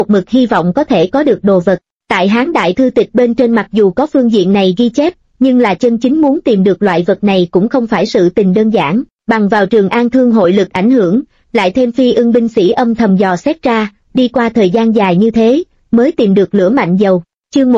một mực hy vọng có thể có được đồ vật. Tại Hán Đại Thư Tịch bên trên mặc dù có phương diện này ghi chép, nhưng là chân chính muốn tìm được loại vật này cũng không phải sự tình đơn giản, bằng vào Trường An Thương hội lực ảnh hưởng, lại thêm Phi Ưng binh sĩ âm thầm dò xét ra, đi qua thời gian dài như thế, mới tìm được lửa mạnh dầu. Chương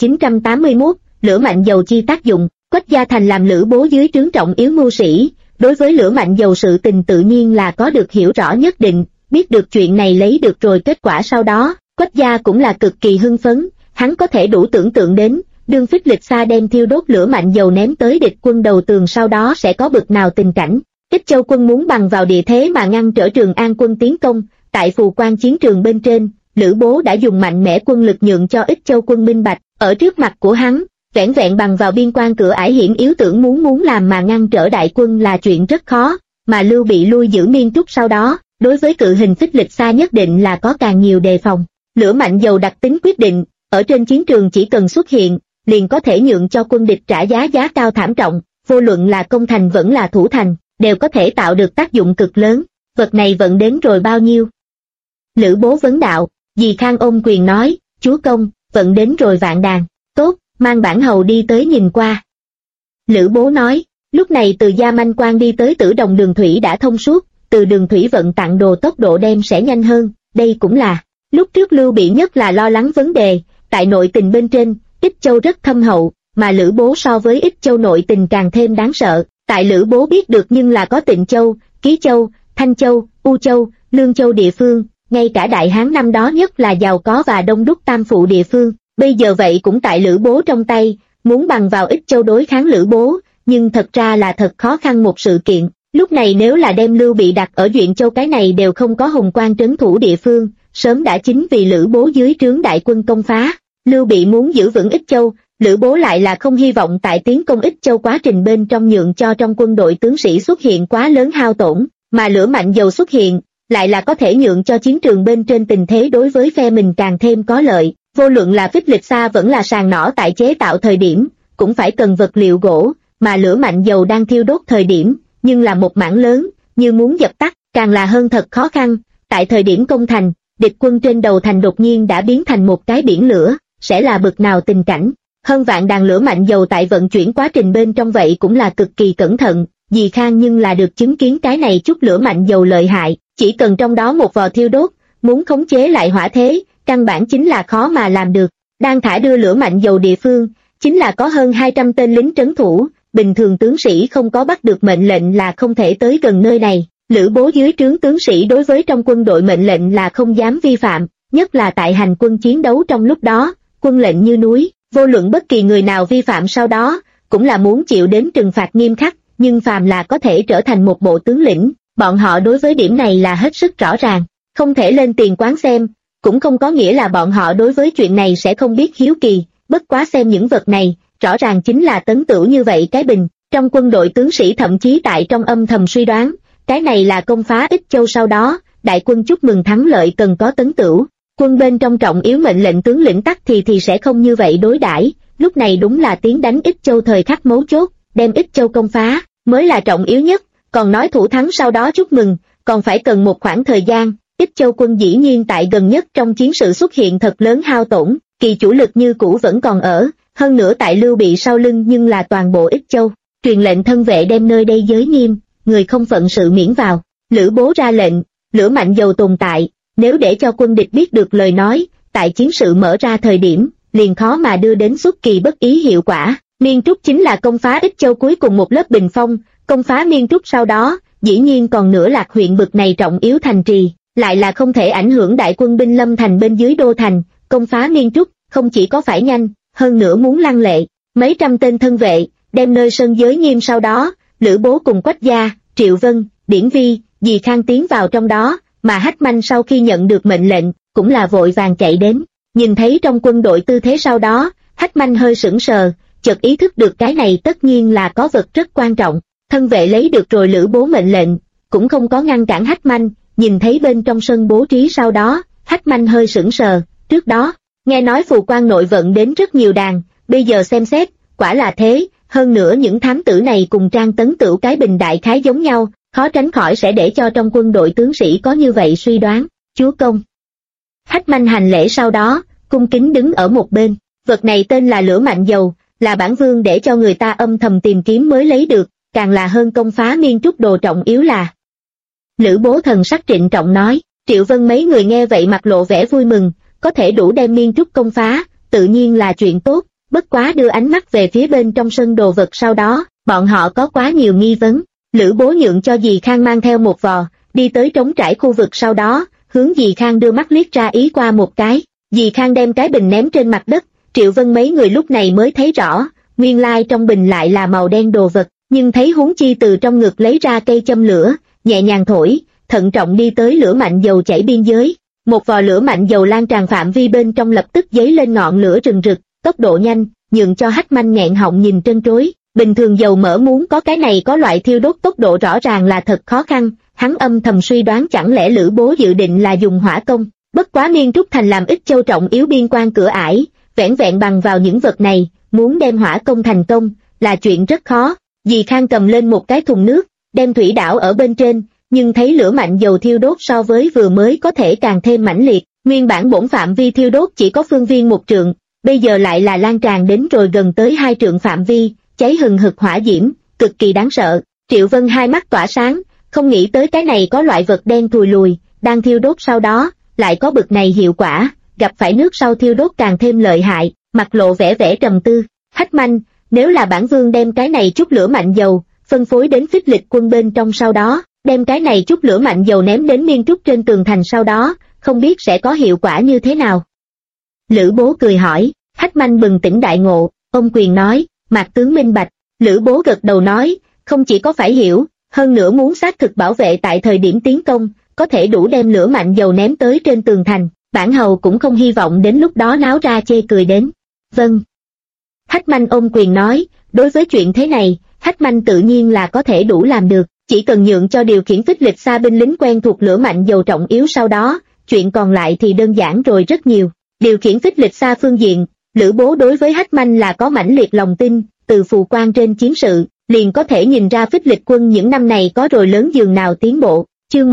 1981, lửa mạnh dầu chi tác dụng. Quách Gia Thành làm Lữ Bố dưới trướng trọng yếu mưu sĩ, đối với lửa mạnh dầu sự tình tự nhiên là có được hiểu rõ nhất định, biết được chuyện này lấy được rồi kết quả sau đó, Quách Gia cũng là cực kỳ hưng phấn, hắn có thể đủ tưởng tượng đến, đương Phích Lịch Sa đem thiêu đốt lửa mạnh dầu ném tới địch quân đầu tường sau đó sẽ có bực nào tình cảnh. Ích Châu quân muốn bằng vào địa thế mà ngăn trở Trường An quân tiến công, tại Phù Quan chiến trường bên trên, Lữ Bố đã dùng mạnh mẽ quân lực nhượng cho Ích Châu quân minh bạch, ở trước mặt của hắn, vẻn vẹn bằng vào biên quan cửa ải hiểm yếu tưởng muốn làm mà ngăn trở đại quân là chuyện rất khó, mà Lưu Bị lui giữ Miên Trúc sau đó, đối với cự hình Phích Lịch Sa nhất định là có càng nhiều đề phòng. Lửa mạnh dầu đặc tính quyết định, ở trên chiến trường chỉ cần xuất hiện, liền có thể nhượng cho quân địch trả giá cao thảm trọng, vô luận là công thành vẫn là thủ thành, đều có thể tạo được tác dụng cực lớn. Vật này vận đến rồi bao nhiêu? Lữ Bố vấn đạo. Dì Khang ôm quyền nói, chúa công, vận đến rồi vạn đàn. Tốt, mang bản hầu đi tới nhìn qua. Lữ Bố nói. Lúc này từ Gia Manh Quan đi tới Tử Đồng đường thủy đã thông suốt, từ đường thủy vận tặng đồ tốc độ đem sẽ nhanh hơn, đây cũng là lúc trước Lưu Bị nhất là lo lắng vấn đề. Tại nội tình bên trên, Ích Châu rất thâm hậu, mà Lữ Bố so với Ích Châu nội tình càng thêm đáng sợ. Tại Lữ Bố biết được nhưng là có Tịnh Châu, Ký Châu, Thanh Châu, U Châu, Lương Châu địa phương, ngay cả Đại Hán năm đó nhất là giàu có và đông đúc tam phụ địa phương, bây giờ vậy cũng tại Lữ Bố trong tay, muốn bằng vào Ích Châu đối kháng Lữ Bố, nhưng thật ra là thật khó khăn một sự kiện. Lúc này nếu là đem Lưu Bị đặt ở Duyện Châu cái này đều không có hùng quan trấn thủ địa phương, sớm đã chính vì Lữ Bố dưới trướng đại quân công phá. Lưu Bị muốn giữ vững Ích Châu, Lữ Bố lại là không hy vọng tại tiến công Ích Châu quá trình bên trong nhượng cho trong quân đội tướng sĩ xuất hiện quá lớn hao tổn, mà lửa mạnh dầu xuất hiện, lại là có thể nhượng cho chiến trường bên trên tình thế đối với phe mình càng thêm có lợi. Vô luận là Phích Lịch Sa vẫn là sàng nỏ tại chế tạo thời điểm, cũng phải cần vật liệu gỗ, mà lửa mạnh dầu đang thiêu đốt thời điểm, nhưng là một mảng lớn, như muốn dập tắt, càng là hơn thật khó khăn. Tại thời điểm công thành, địch quân trên đầu thành đột nhiên đã biến thành một cái biển lửa, sẽ là bực nào tình cảnh. Hơn vạn đàn lửa mạnh dầu tại vận chuyển quá trình bên trong vậy cũng là cực kỳ cẩn thận, Dì Khang nhưng là được chứng kiến cái này chút lửa mạnh dầu lợi hại, chỉ cần trong đó một vò thiêu đốt, muốn khống chế lại hỏa thế, căn bản chính là khó mà làm được. Đang thả đưa lửa mạnh dầu địa phương, chính là có hơn 200 tên lính trấn thủ, bình thường tướng sĩ không có bắt được mệnh lệnh là không thể tới gần nơi này. Lữ Bố dưới trướng tướng sĩ đối với trong quân đội mệnh lệnh là không dám vi phạm, nhất là tại hành quân chiến đấu trong lúc đó, quân lệnh như núi, vô luận bất kỳ người nào vi phạm sau đó, cũng là muốn chịu đến trừng phạt nghiêm khắc, nhưng phàm là có thể trở thành một bộ tướng lĩnh, bọn họ đối với điểm này là hết sức rõ ràng, không thể lên tiền quán xem, cũng không có nghĩa là bọn họ đối với chuyện này sẽ không biết hiếu kỳ, bất quá xem những vật này, rõ ràng chính là tấn tửu như vậy cái bình. Trong quân đội tướng sĩ thậm chí tại trong âm thầm suy đoán, cái này là công phá Ích Châu sau đó, đại quân chúc mừng thắng lợi cần có tấn tửu. Quân bên trong trọng yếu mệnh lệnh tướng lĩnh tắc thì sẽ không như vậy đối đãi. Lúc này đúng là tiến đánh Ích Châu thời khắc mấu chốt, đem Ích Châu công phá, mới là trọng yếu nhất, còn nói thủ thắng sau đó chúc mừng, còn phải cần một khoảng thời gian. Ích Châu quân dĩ nhiên tại gần nhất trong chiến sự xuất hiện thật lớn hao tổn, kỳ chủ lực như cũ vẫn còn ở, hơn nữa tại Lưu Bị sau lưng nhưng là toàn bộ Ích Châu, truyền lệnh thân vệ đem nơi đây giới nghiêm, người không phận sự miễn vào. Lữ Bố ra lệnh, lửa mạnh dầu tồn tại, nếu để cho quân địch biết được lời nói, tại chiến sự mở ra thời điểm, liền khó mà đưa đến xuất kỳ bất ý hiệu quả. Miên Trúc chính là công phá Ích Châu cuối cùng một lớp bình phong, công phá Miên Trúc sau đó, dĩ nhiên còn nữa Lạc huyện bực này trọng yếu thành trì, lại là không thể ảnh hưởng đại quân binh lâm thành bên dưới đô thành, công phá Miên Trúc, không chỉ có phải nhanh, hơn nữa muốn lăng lệ, mấy trăm tên thân vệ, đem nơi sân giới nghiêm sau đó, Lữ Bố cùng Quách Gia, Triệu Vân, Điển Vi, Dì Khang tiến vào trong đó, mà Hách Manh sau khi nhận được mệnh lệnh, cũng là vội vàng chạy đến, nhìn thấy trong quân đội tư thế sau đó, Hách Manh hơi sững sờ, chợt ý thức được cái này tất nhiên là có vật rất quan trọng, thân vệ lấy được rồi Lữ Bố mệnh lệnh, cũng không có ngăn cản Hách Manh, nhìn thấy bên trong sân bố trí sau đó, Hách Manh hơi sững sờ, trước đó, nghe nói phù quan nội vận đến rất nhiều đàn, bây giờ xem xét, quả là thế, hơn nữa những thám tử này cùng Trang Tấn Tửu cái bình đại khái giống nhau, khó tránh khỏi sẽ để cho trong quân đội tướng sĩ có như vậy suy đoán. Chúa công, Hách Manh hành lễ sau đó, cung kính đứng ở một bên. Vật này tên là lửa mạnh dầu, là bản vương để cho người ta âm thầm tìm kiếm mới lấy được, càng là hơn công phá miên trúc đồ trọng yếu là. Lữ Bố thần sắc trịnh trọng nói. Triệu Vân mấy người nghe vậy mặt lộ vẻ vui mừng, có thể đủ đem miên trúc công phá, tự nhiên là chuyện tốt, bất quá đưa ánh mắt về phía bên trong sân đồ vật sau đó, bọn họ có quá nhiều nghi vấn. Lữ Bố nhượng cho dì Khang mang theo một vò, đi tới trống trải khu vực sau đó, hướng dì Khang đưa mắt liếc ra ý qua một cái, dì Khang đem cái bình ném trên mặt đất, Triệu Vân mấy người lúc này mới thấy rõ, nguyên lai trong bình lại là màu đen đồ vật, nhưng thấy huống chi từ trong ngực lấy ra cây châm lửa, nhẹ nhàng thổi, thận trọng đi tới lửa mạnh dầu chảy biên giới. Một vò lửa mạnh dầu lan tràn phạm vi bên trong lập tức dấy lên ngọn lửa rừng rực, tốc độ nhanh, nhượng cho Hách Manh nghẹn họng nhìn trân trối. Bình thường dầu mỡ muốn có cái này có loại thiêu đốt tốc độ rõ ràng là thật khó khăn, hắn âm thầm suy đoán chẳng lẽ Lữ Bố dự định là dùng hỏa công, bất quá Miên Trúc Thành làm ít châu trọng yếu biên quan cửa ải, vẻn vẹn bằng vào những vật này, muốn đem hỏa công thành công, là chuyện rất khó. Dì Khang cầm lên một cái thùng nước, đem thủy đảo ở bên trên, nhưng thấy lửa mạnh dầu thiêu đốt so với vừa mới có thể càng thêm mãnh liệt, nguyên bản bổn phạm vi thiêu đốt chỉ có phương viên 1 trượng, bây giờ lại là lan tràn đến rồi gần tới 2 trượng phạm vi, cháy hừng hực hỏa diễm, cực kỳ đáng sợ. Triệu Vân hai mắt tỏa sáng, không nghĩ tới cái này có loại vật đen thùi lùi, đang thiêu đốt sau đó, lại có bực này hiệu quả, gặp phải nước sau thiêu đốt càng thêm lợi hại, mặt lộ vẻ vẻ trầm tư. Hách Manh, nếu là bản vương đem cái này chút lửa mạnh dầu, phân phối đến Phích Lịch quân bên trong sau đó, đem cái này chút lửa mạnh dầu ném đến miên trúc trên tường thành sau đó, không biết sẽ có hiệu quả như thế nào. Lữ Bố cười hỏi. Hách Manh bừng tỉnh đại ngộ, ôm quyền nói, Mạc tướng minh bạch. Lữ Bố gật đầu nói, không chỉ có phải hiểu, hơn nữa muốn xác thực bảo vệ tại thời điểm tiến công, có thể đủ đem lửa mạnh dầu ném tới trên tường thành, bản hầu cũng không hy vọng đến lúc đó náo ra chê cười đến. Vâng. Hách Manh ôm quyền nói, đối với chuyện thế này, Hách Manh tự nhiên là có thể đủ làm được, chỉ cần nhượng cho điều khiển Phích Lịch xa binh lính quen thuộc lửa mạnh dầu trọng yếu sau đó, chuyện còn lại thì đơn giản rồi rất nhiều. Điều khiển Phích Lịch xa phương diện, Lữ Bố đối với Hách Manh là có mãnh liệt lòng tin, từ phù quan trên chiến sự, liền có thể nhìn ra Phích Lịch quân những năm này có rồi lớn dường nào tiến bộ. Chương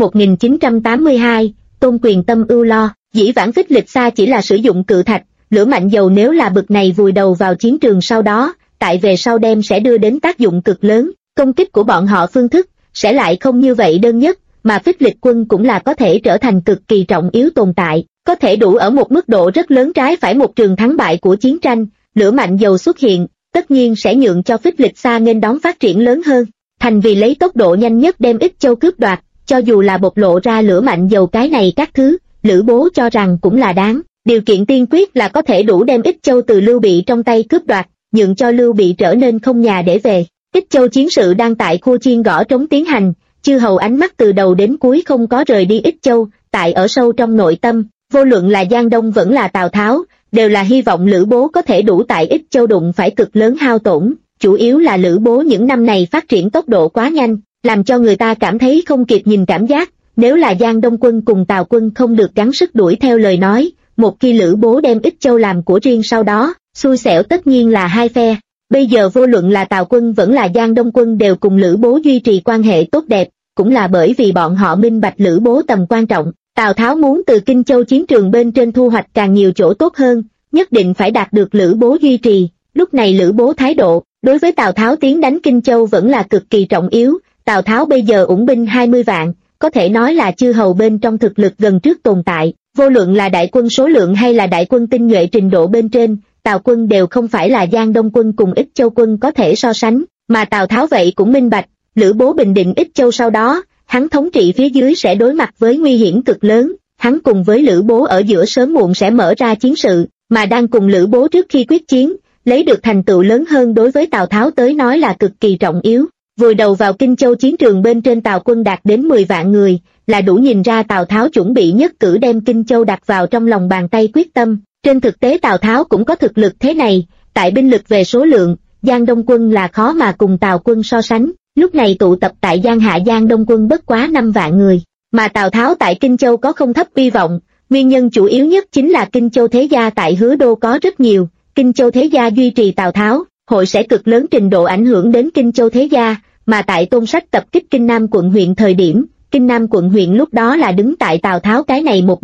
1982, Tôn Quyền tâm ưu lo. Dĩ vãng Phích Lịch xa chỉ là sử dụng cự thạch, lửa mạnh dầu nếu là bực này vùi đầu vào chiến trường sau đó, tại về sau đem sẽ đưa đến tác dụng cực lớn, công kích của bọn họ phương thức sẽ lại không như vậy đơn nhất, mà Phích Lịch quân cũng là có thể trở thành cực kỳ trọng yếu tồn tại, có thể đủ ở một mức độ rất lớn trái phải một trường thắng bại của chiến tranh. Lửa mạnh dầu xuất hiện, tất nhiên sẽ nhượng cho Phích Lịch xa nghênh đón phát triển lớn hơn. Thành vì lấy tốc độ nhanh nhất đem Ích Châu cướp đoạt, cho dù là bộc lộ ra lửa mạnh dầu cái này các thứ, Lữ Bố cho rằng cũng là đáng. Điều kiện tiên quyết là có thể đủ đem Ích Châu từ Lưu Bị trong tay cướp đoạt, nhượng cho Lưu Bị trở nên không nhà để về. Ích Châu chiến sự đang tại khu chiên gõ trống tiến hành, chư hầu ánh mắt từ đầu đến cuối không có rời đi Ích Châu, tại ở sâu trong nội tâm, vô luận là Giang Đông vẫn là Tào Tháo, đều là hy vọng Lữ Bố có thể đủ tại Ích Châu đụng phải cực lớn hao tổn, chủ yếu là Lữ Bố những năm này phát triển tốc độ quá nhanh, làm cho người ta cảm thấy không kịp nhìn cảm giác, nếu là Giang Đông quân cùng Tào quân không được gắng sức đuổi theo lời nói, một khi Lữ Bố đem Ích Châu làm của riêng sau đó, xui xẻo tất nhiên là hai phe. Bây giờ vô luận là Tào quân vẫn là Giang Đông quân đều cùng Lữ Bố duy trì quan hệ tốt đẹp, cũng là bởi vì bọn họ minh bạch Lữ Bố tầm quan trọng. Tào Tháo muốn từ Kinh Châu chiến trường bên trên thu hoạch càng nhiều chỗ tốt hơn, nhất định phải đạt được Lữ Bố duy trì. Lúc này Lữ Bố thái độ, đối với Tào Tháo tiến đánh Kinh Châu vẫn là cực kỳ trọng yếu. Tào Tháo bây giờ ủng binh 20 vạn, có thể nói là chư hầu bên trong thực lực gần trước tồn tại, vô luận là đại quân số lượng hay là đại quân tinh nhuệ trình độ bên trên, Tào quân đều không phải là Giang Đông quân cùng Ích Châu quân có thể so sánh, mà Tào Tháo vậy cũng minh bạch, Lữ Bố bình định Ích Châu sau đó, hắn thống trị phía dưới sẽ đối mặt với nguy hiểm cực lớn, hắn cùng với Lữ Bố ở giữa sớm muộn sẽ mở ra chiến sự, mà đang cùng Lữ Bố trước khi quyết chiến, lấy được thành tựu lớn hơn đối với Tào Tháo tới nói là cực kỳ trọng yếu. Vùi đầu vào Kinh Châu chiến trường bên trên Tào quân đạt đến 10 vạn người, là đủ nhìn ra Tào Tháo chuẩn bị nhất cử đem Kinh Châu đặt vào trong lòng bàn tay quyết tâm. Trên thực tế Tào Tháo cũng có thực lực thế này, tại binh lực về số lượng, Giang Đông quân là khó mà cùng Tào quân so sánh, lúc này tụ tập tại Giang Hạ Giang Đông quân bất quá 5 vạn người, mà Tào Tháo tại Kinh Châu có không thấp uy vọng, nguyên nhân chủ yếu nhất chính là Kinh Châu thế gia tại Hứa Đô có rất nhiều, Kinh Châu thế gia duy trì Tào Tháo, hội sẽ cực lớn trình độ ảnh hưởng đến Kinh Châu thế gia, mà tại Tôn Sách tập kích Kinh Nam quận huyện thời điểm, Kinh Nam quận huyện lúc đó là đứng tại Tào Tháo cái này một bên,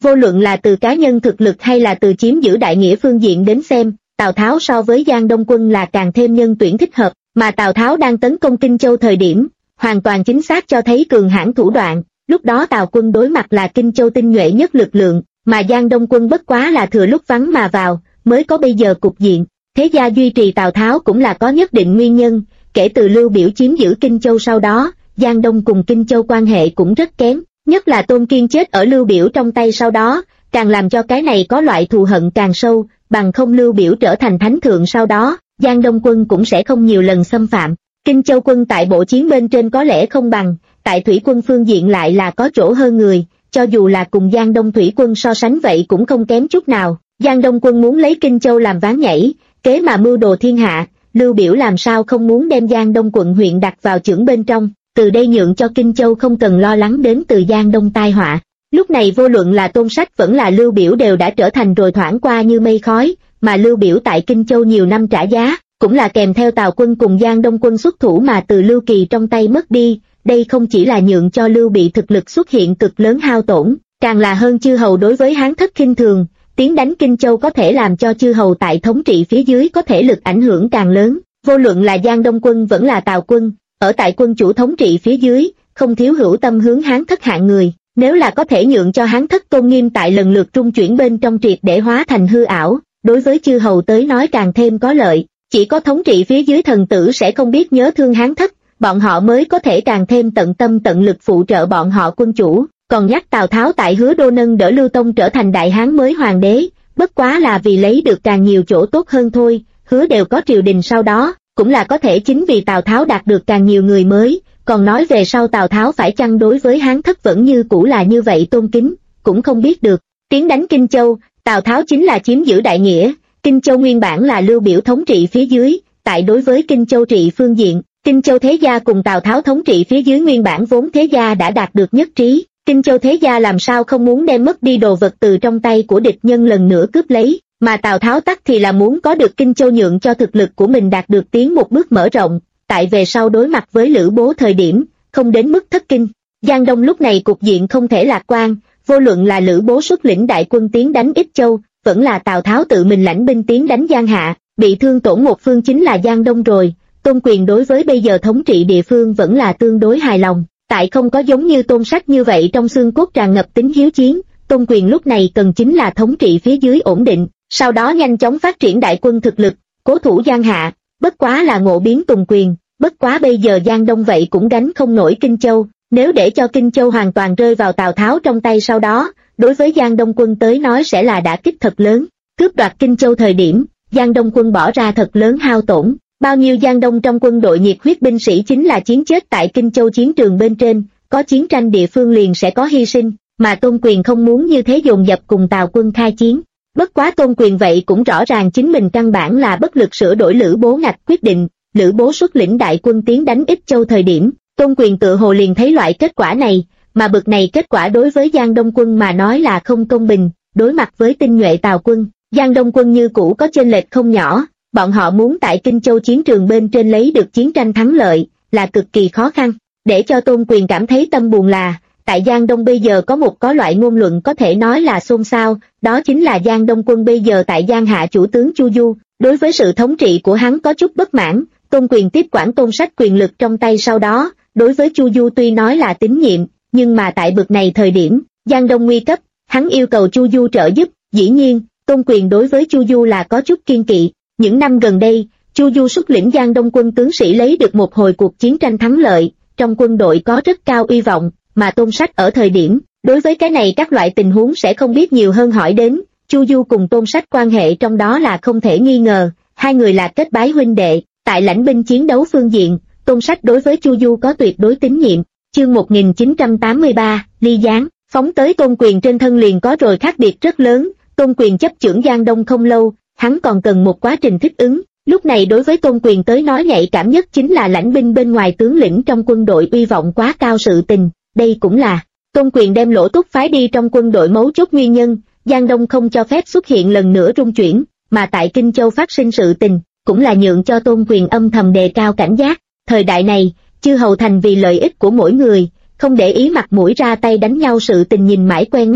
Vô luận là từ cá nhân thực lực hay là từ chiếm giữ đại nghĩa phương diện đến xem, Tào Tháo so với Giang Đông Quân là càng thêm nhân tuyển thích hợp, mà Tào Tháo đang tấn công Kinh Châu thời điểm, hoàn toàn chính xác cho thấy cường hãn thủ đoạn, lúc đó Tào quân đối mặt là Kinh Châu tinh nhuệ nhất lực lượng, mà Giang Đông Quân bất quá là thừa lúc vắng mà vào, mới có bây giờ cục diện. Thế gia duy trì Tào Tháo cũng là có nhất định nguyên nhân, kể từ Lưu Biểu chiếm giữ Kinh Châu sau đó, Giang Đông cùng Kinh Châu quan hệ cũng rất kém, nhất là Tôn Kiên chết ở Lưu Biểu trong tay sau đó, càng làm cho cái này có loại thù hận càng sâu, bằng không Lưu Biểu trở thành thánh thượng sau đó, Giang Đông quân cũng sẽ không nhiều lần xâm phạm. Kinh Châu quân tại bộ chiến bên trên có lẽ không bằng, tại thủy quân phương diện lại là có chỗ hơn người, cho dù là cùng Giang Đông thủy quân so sánh vậy cũng không kém chút nào. Giang Đông quân muốn lấy Kinh Châu làm ván nhảy, kế mà mưu đồ thiên hạ, Lưu Biểu làm sao không muốn đem Giang Đông quận huyện đặt vào chưởng bên trong, từ đây nhượng cho Kinh Châu không cần lo lắng đến từ Giang Đông tai họa. Lúc này vô luận là Tôn Sách vẫn là Lưu Biểu đều đã trở thành rồi thoảng qua như mây khói, mà Lưu Biểu tại Kinh Châu nhiều năm trả giá, cũng là kèm theo Tào quân cùng Giang Đông quân xuất thủ mà từ Lưu Kỳ trong tay mất đi, đây không chỉ là nhượng cho Lưu Bị thực lực xuất hiện cực lớn hao tổn, càng là hơn chư hầu đối với Hán thất khinh thường, tiến đánh Kinh Châu có thể làm cho chư hầu tại thống trị phía dưới có thể lực ảnh hưởng càng lớn, vô luận là Giang Đông quân vẫn là Tào quân, ở tại quân chủ thống trị phía dưới, không thiếu hữu tâm hướng Hán thất hạng người, nếu là có thể nhượng cho Hán thất tôn nghiêm tại lần lượt trung chuyển bên trong triệt để hóa thành hư ảo, đối với chư hầu tới nói càng thêm có lợi, chỉ có thống trị phía dưới thần tử sẽ không biết nhớ thương Hán thất, bọn họ mới có thể càng thêm tận tâm tận lực phụ trợ bọn họ quân chủ, còn nhắc Tào Tháo tại Hứa Đô nâng đỡ Lưu Tông trở thành đại Hán mới hoàng đế, bất quá là vì lấy được càng nhiều chỗ tốt hơn thôi, Hứa đều có triều đình sau đó, cũng là có thể chính vì Tào Tháo đạt được càng nhiều người mới, còn nói về sau Tào Tháo phải chăng đối với Hán thất vẫn như cũ là như vậy tôn kính, cũng không biết được. Tiến đánh Kinh Châu, Tào Tháo chính là chiếm giữ đại nghĩa, Kinh Châu nguyên bản là Lưu Biểu thống trị phía dưới, tại đối với Kinh Châu trị phương diện, Kinh Châu thế gia cùng Tào Tháo thống trị phía dưới nguyên bản vốn thế gia đã đạt được nhất trí, Kinh Châu thế gia làm sao không muốn đem mất đi đồ vật từ trong tay của địch nhân lần nữa cướp lấy, mà Tào Tháo tắc thì là muốn có được Kinh Châu nhượng cho thực lực của mình đạt được tiến một bước mở rộng, tại về sau đối mặt với Lữ Bố thời điểm, không đến mức thất kinh. Giang Đông lúc này cục diện không thể lạc quan, vô luận là Lữ Bố xuất lĩnh đại quân tiến đánh Ích Châu, vẫn là Tào Tháo tự mình lãnh binh tiến đánh Giang Hạ, bị thương tổn một phương chính là Giang Đông rồi. Tôn Quyền đối với bây giờ thống trị địa phương vẫn là tương đối hài lòng, tại không có giống như Tôn Sách như vậy trong xương cốt tràn ngập tính hiếu chiến, Tôn Quyền lúc này cần chính là thống trị phía dưới ổn định, sau đó nhanh chóng phát triển đại quân thực lực, cố thủ Giang Hạ, bất quá là ngộ biến tùng quyền, bất quá bây giờ Giang Đông vậy cũng gánh không nổi Kinh Châu, nếu để cho Kinh Châu hoàn toàn rơi vào Tào Tháo trong tay sau đó, đối với Giang Đông quân tới nói sẽ là đả kích thật lớn, cướp đoạt Kinh Châu thời điểm, Giang Đông quân bỏ ra thật lớn hao tổn. Bao nhiêu Giang Đông trong quân đội nhiệt huyết binh sĩ chính là chiến chết tại Kinh Châu chiến trường bên trên, có chiến tranh địa phương liền sẽ có hy sinh, mà Tôn Quyền không muốn như thế dồn dập cùng Tào quân khai chiến. Bất quá Tôn Quyền vậy cũng rõ ràng chính mình căn bản là bất lực sửa đổi Lữ Bố ngạch quyết định, Lữ Bố xuất lĩnh đại quân tiến đánh Ích Châu thời điểm, Tôn Quyền tự hồ liền thấy loại kết quả này, mà bực này kết quả đối với Giang Đông quân mà nói là không công bình, đối mặt với tinh nhuệ Tào quân, Giang Đông quân như cũ có chênh lệch không nhỏ. Bọn họ muốn tại Kinh Châu chiến trường bên trên lấy được chiến tranh thắng lợi, là cực kỳ khó khăn. Để cho Tôn Quyền cảm thấy tâm buồn là, tại Giang Đông bây giờ có loại ngôn luận có thể nói là xôn xao, đó chính là Giang Đông quân bây giờ tại Giang Hạ chủ tướng Chu Du, đối với sự thống trị của hắn có chút bất mãn, Tôn Quyền tiếp quản Tôn Sách quyền lực trong tay sau đó, đối với Chu Du tuy nói là tín nhiệm, nhưng mà tại bực này thời điểm, Giang Đông nguy cấp, hắn yêu cầu Chu Du trợ giúp, dĩ nhiên, Tôn Quyền đối với Chu Du là có chút kiên kỵ. Những năm gần đây, Chu Du xuất lĩnh Giang Đông quân tướng sĩ lấy được một hồi cuộc chiến tranh thắng lợi, trong quân đội có rất cao uy vọng, mà Tôn Sách ở thời điểm, đối với cái này các loại tình huống sẽ không biết nhiều hơn hỏi đến, Chu Du cùng Tôn Sách quan hệ trong đó là không thể nghi ngờ, hai người là kết bái huynh đệ, tại lãnh binh chiến đấu phương diện, Tôn Sách đối với Chu Du có tuyệt đối tín nhiệm. Chương 1983, ly gián, phóng tới Tôn Quyền trên thân liền có rồi khác biệt rất lớn, Tôn Quyền chấp chưởng Giang Đông không lâu, hắn còn cần một quá trình thích ứng, lúc này đối với Tôn Quyền tới nói nhạy cảm nhất chính là lãnh binh bên ngoài tướng lĩnh trong quân đội uy vọng quá cao sự tình, đây cũng là Tôn Quyền đem Lỗ Túc phái đi trong quân đội mấu chốt nguyên nhân, Giang Đông không cho phép xuất hiện lần nữa rung chuyển, mà tại Kinh Châu phát sinh sự tình, cũng là nhượng cho Tôn Quyền âm thầm đề cao cảnh giác, thời đại này, chư hầu thành vì lợi ích của mỗi người, không để ý mặt mũi ra tay đánh nhau sự tình nhìn mãi quen mắt,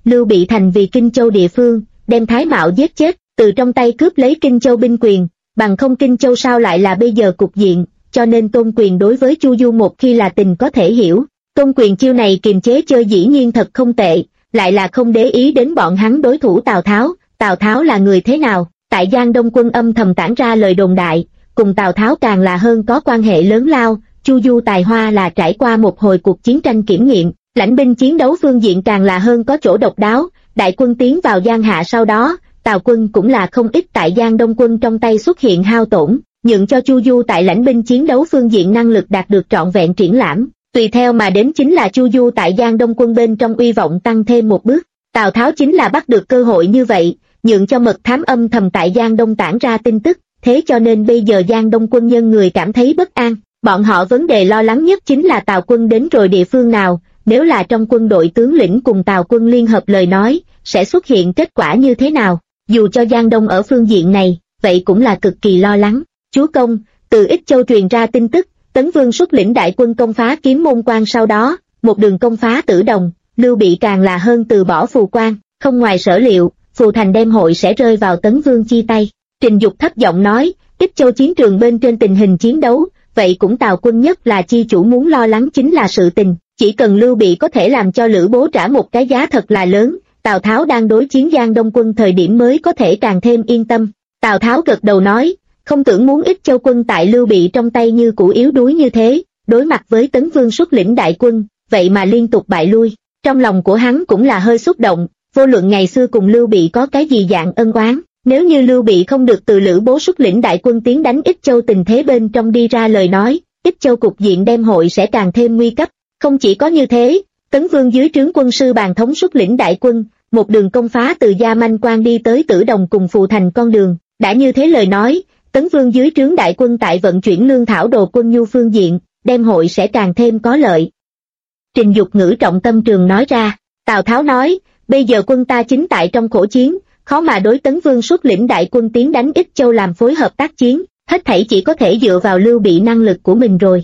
Lưu Bị thành vì Kinh Châu địa phương, đem Thái Mạo giết chết, từ trong tay cướp lấy Kinh Châu binh quyền, bằng không Kinh Châu sao lại là bây giờ cục diện, cho nên Tôn Quyền đối với Chu Du một khi là tình có thể hiểu. Tôn Quyền chiêu này kiềm chế chơi dĩ nhiên thật không tệ, lại là không để ý đến bọn hắn đối thủ Tào Tháo là người thế nào, tại Giang Đông quân âm thầm tản ra lời đồn đại, cùng Tào Tháo càng là hơn có quan hệ lớn lao, Chu Du tài hoa là trải qua một hồi cuộc chiến tranh kiểm nghiệm, lãnh binh chiến đấu phương diện càng là hơn có chỗ độc đáo, đại quân tiến vào Giang Hạ sau đó, Tào quân cũng là không ít tại Giang Đông quân trong tay xuất hiện hao tổn, nhượng cho Chu Du tại lãnh binh chiến đấu phương diện năng lực đạt được trọn vẹn triển lãm, tùy theo mà đến chính là Chu Du tại Giang Đông quân bên trong uy vọng tăng thêm một bước. Tào Tháo chính là bắt được cơ hội như vậy, nhượng cho mật thám âm thầm tại Giang Đông tản ra tin tức, thế cho nên bây giờ Giang Đông quân nhân người cảm thấy bất an, bọn họ vấn đề lo lắng nhất chính là Tào quân đến rồi địa phương nào, nếu là trong quân đội tướng lĩnh cùng Tào quân liên hợp lời nói, sẽ xuất hiện kết quả như thế nào, dù cho Giang Đông ở phương diện này, vậy cũng là cực kỳ lo lắng. Chúa công, từ Ích Châu truyền ra tin tức, Tấn Vương xuất lĩnh đại quân công phá Kiếm Môn Quan sau đó, một đường công phá Tử Đồng, Lưu Bị càng là hơn từ bỏ Phù Quan, không ngoài sở liệu, Phù Thành đem hội sẽ rơi vào Tấn Vương chi tay. Trình Dục thấp giọng nói, Ích Châu chiến trường bên trên tình hình chiến đấu, vậy cũng Tào quân nhất là chi chủ muốn lo lắng chính là sự tình, chỉ cần Lưu Bị có thể làm cho Lữ Bố trả một cái giá thật là lớn, Tào Tháo đang đối chiến Giang Đông quân thời điểm mới có thể càng thêm yên tâm. Tào Tháo gật đầu nói, không tưởng muốn Ích Châu quân tại Lưu Bị trong tay như củ yếu đuối như thế, đối mặt với Tấn Vương xuất lĩnh đại quân, vậy mà liên tục bại lui, trong lòng của hắn cũng là hơi xúc động, vô luận ngày xưa cùng Lưu Bị có cái gì dạng ân oán, nếu như Lưu Bị không được từ Lữ Bố xuất lĩnh đại quân tiến đánh Ích Châu tình thế bên trong đi ra lời nói, Ích Châu cục diện đem hội sẽ càng thêm nguy cấp. Không chỉ có như thế, Tấn Vương dưới trướng quân sư Bàn Thống xuất lĩnh đại quân, một đường công phá từ Gia Manh Quan đi tới Tử Đồng cùng Phù Thành con đường, đã như thế lời nói, Tấn Vương dưới trướng đại quân tại vận chuyển lương thảo đồ quân nhu phương diện, đem hội sẽ càng thêm có lợi. Trình Dục ngữ trọng tâm trường nói ra, Tào Tháo nói, bây giờ quân ta chính tại trong khổ chiến, khó mà đối Tấn Vương xuất lĩnh đại quân tiến đánh Ích Châu làm phối hợp tác chiến, hết thảy chỉ có thể dựa vào Lưu Bị năng lực của mình rồi.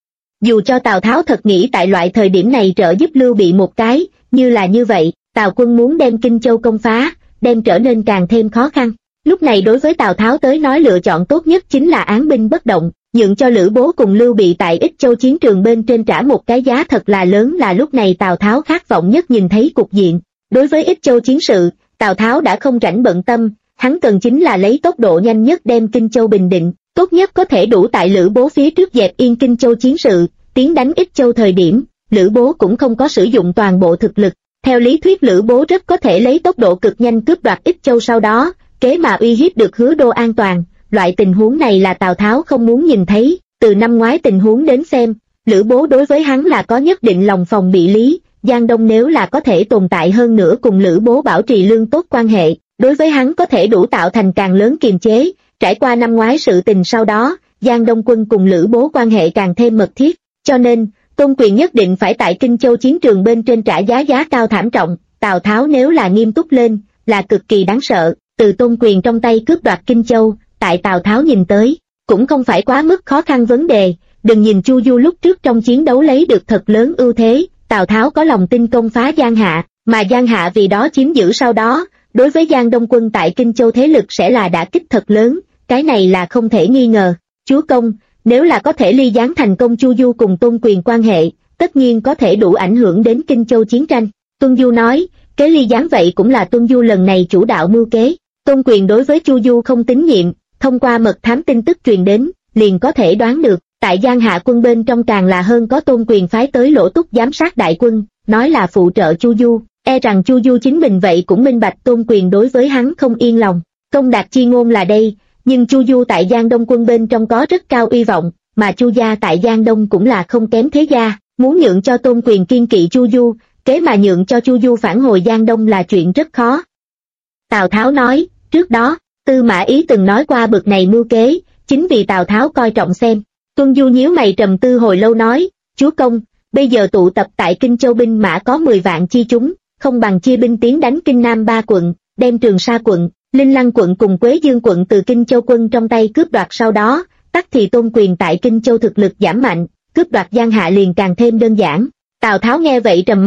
Dù cho Tào Tháo thật nghĩ tại loại thời điểm này trợ giúp Lưu Bị một cái, như là như vậy, Tào quân muốn đem Kinh Châu công phá, đem trở nên càng thêm khó khăn. Lúc này đối với Tào Tháo tới nói lựa chọn tốt nhất chính là án binh bất động, nhượng cho Lữ Bố cùng Lưu Bị tại Ích Châu chiến trường bên trên trả một cái giá thật là lớn là lúc này Tào Tháo khát vọng nhất nhìn thấy cục diện. Đối với Ích Châu chiến sự, Tào Tháo đã không rảnh bận tâm, hắn cần chính là lấy tốc độ nhanh nhất đem Kinh Châu bình định, tốt nhất có thể đủ tại Lữ Bố phía trước dẹp yên Kinh Châu chiến sự, tiến đánh Ích Châu thời điểm, Lữ Bố cũng không có sử dụng toàn bộ thực lực. Theo lý thuyết Lữ Bố rất có thể lấy tốc độ cực nhanh cướp đoạt Ích Châu sau đó, kế mà uy hiếp được Hứa Đô an toàn, loại tình huống này là Tào Tháo không muốn nhìn thấy, từ năm ngoái tình huống đến xem, Lữ Bố đối với hắn là có nhất định lòng phòng bị lý, Giang Đông nếu là có thể tồn tại hơn nữa cùng Lữ Bố bảo trì lương tốt quan hệ, đối với hắn có thể đủ tạo thành càng lớn kiềm chế, trải qua năm ngoái sự tình sau đó, Giang Đông quân cùng Lữ Bố quan hệ càng thêm mật thiết, cho nên, Tôn Quyền nhất định phải tại Kinh Châu chiến trường bên trên trả giá cao thảm trọng, Tào Tháo nếu là nghiêm túc lên, là cực kỳ đáng sợ, từ Tôn Quyền trong tay cướp đoạt Kinh Châu, tại Tào Tháo nhìn tới, cũng không phải quá mức khó khăn vấn đề, đừng nhìn Chu Du lúc trước trong chiến đấu lấy được thật lớn ưu thế, Tào Tháo có lòng tin công phá Giang Hạ, mà Giang Hạ vì đó chiếm giữ sau đó, đối với Giang Đông quân tại Kinh Châu thế lực sẽ là đả kích thật lớn, cái này là không thể nghi ngờ, chúa công, nếu là có thể ly gián thành công Chu Du cùng Tôn Quyền quan hệ, tất nhiên có thể đủ ảnh hưởng đến Kinh Châu chiến tranh. Tuân Du nói, kế ly gián vậy cũng là Tuân Du lần này chủ đạo mưu kế. Tôn Quyền đối với Chu Du không tín nhiệm, thông qua mật thám tin tức truyền đến, liền có thể đoán được, tại Giang Hạ quân bên trong càng là hơn có Tôn Quyền phái tới Lỗ Túc giám sát đại quân, nói là phụ trợ Chu Du, e rằng Chu Du chính mình vậy cũng minh bạch Tôn Quyền đối với hắn không yên lòng. Công đạt chi ngôn là đây, nhưng Chu Du tại Giang Đông quân bên trong có rất cao uy vọng, mà Chu gia tại Giang Đông cũng là không kém thế gia, muốn nhượng cho Tôn Quyền kiên kỵ Chu Du, kế mà nhượng cho Chu Du phản hồi Giang Đông là chuyện rất khó. Tào Tháo nói, trước đó, Tư Mã Ý từng nói qua bực này mưu kế, chính vì Tào Tháo coi trọng xem. Tuân Du nhíu mày trầm tư hồi lâu nói, chúa công, bây giờ tụ tập tại Kinh Châu binh mã có 10 vạn chi chúng, không bằng chia binh tiến đánh Kinh Nam 3 quận, đem Trường Sa quận, Linh Lăng quận cùng Quế Dương quận từ Kinh Châu quân trong tay cướp đoạt sau đó, tắc thì Tôn Quyền tại Kinh Châu thực lực giảm mạnh, cướp đoạt Giang Hạ liền càng thêm đơn giản. Tào Tháo nghe vậy trầm mặt,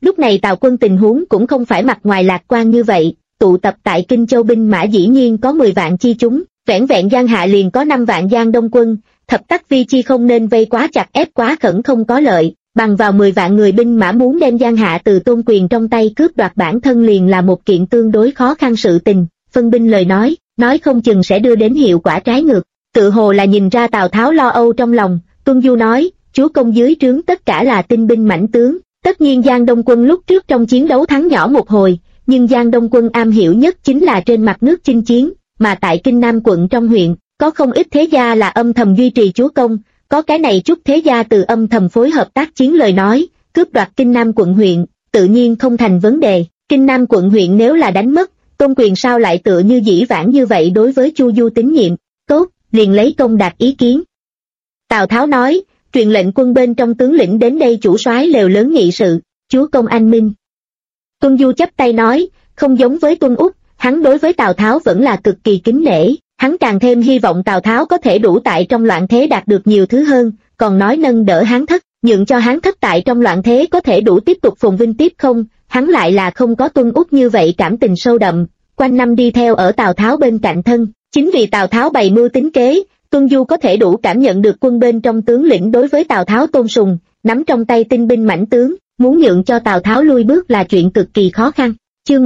Lúc này Tào quân tình huống cũng không phải mặt ngoài lạc quan như vậy, tụ tập tại Kinh Châu binh mã dĩ nhiên có 10 vạn chi chúng, vẻn vẹn Giang Hạ liền có 5 vạn Giang Đông quân, thập tắc vi chi không nên vây quá chặt ép quá khẩn không có lợi, bằng vào 10 vạn người binh mã muốn đem Giang Hạ từ Tôn Quyền trong tay cướp đoạt bản thân liền là một kiện tương đối khó khăn sự tình, phân binh lời nói không chừng sẽ đưa đến hiệu quả trái ngược, tự hồ là nhìn ra Tào Tháo lo âu trong lòng, Tuân Du nói, chúa công dưới trướng tất cả là tinh binh mãnh tướng, tất nhiên Giang Đông quân lúc trước trong chiến đấu thắng nhỏ một hồi, nhưng Giang Đông quân am hiểu nhất chính là trên mặt nước chinh chiến, mà tại Kinh Nam quận trong huyện, có không ít thế gia là âm thầm duy trì chúa công, có cái này chút thế gia từ âm thầm phối hợp tác chiến lời nói, cướp đoạt Kinh Nam quận huyện, tự nhiên không thành vấn đề, Kinh Nam quận huyện nếu là đánh mất, Tôn Quyền sao lại tựa như dĩ vãng như vậy đối với Chu Du tín nhiệm, tốt, liền lấy công đạt ý kiến. Tào Tháo nói, truyền lệnh quân bên trong tướng lĩnh đến đây chủ soái lều lớn nghị sự, chúa công anh minh. Tuân Du chắp tay nói, không giống với Tuân Úc, hắn đối với Tào Tháo vẫn là cực kỳ kính nể, hắn càng thêm hy vọng Tào Tháo có thể đủ tại trong loạn thế đạt được nhiều thứ hơn, còn nói nâng đỡ Hán Thất, nhượng cho Hán Thất tại trong loạn thế có thể đủ tiếp tục phồn vinh tiếp không, hắn lại là không có Tuân Úc như vậy cảm tình sâu đậm, quanh năm đi theo ở Tào Tháo bên cạnh thân, chính vì Tào Tháo bày mưu tính kế, Tuân Du có thể đủ cảm nhận được quân bên trong tướng lĩnh đối với Tào Tháo tôn sùng, nắm trong tay tinh binh mãnh tướng, muốn nhượng cho Tào Tháo lui bước là chuyện cực kỳ khó khăn. Chương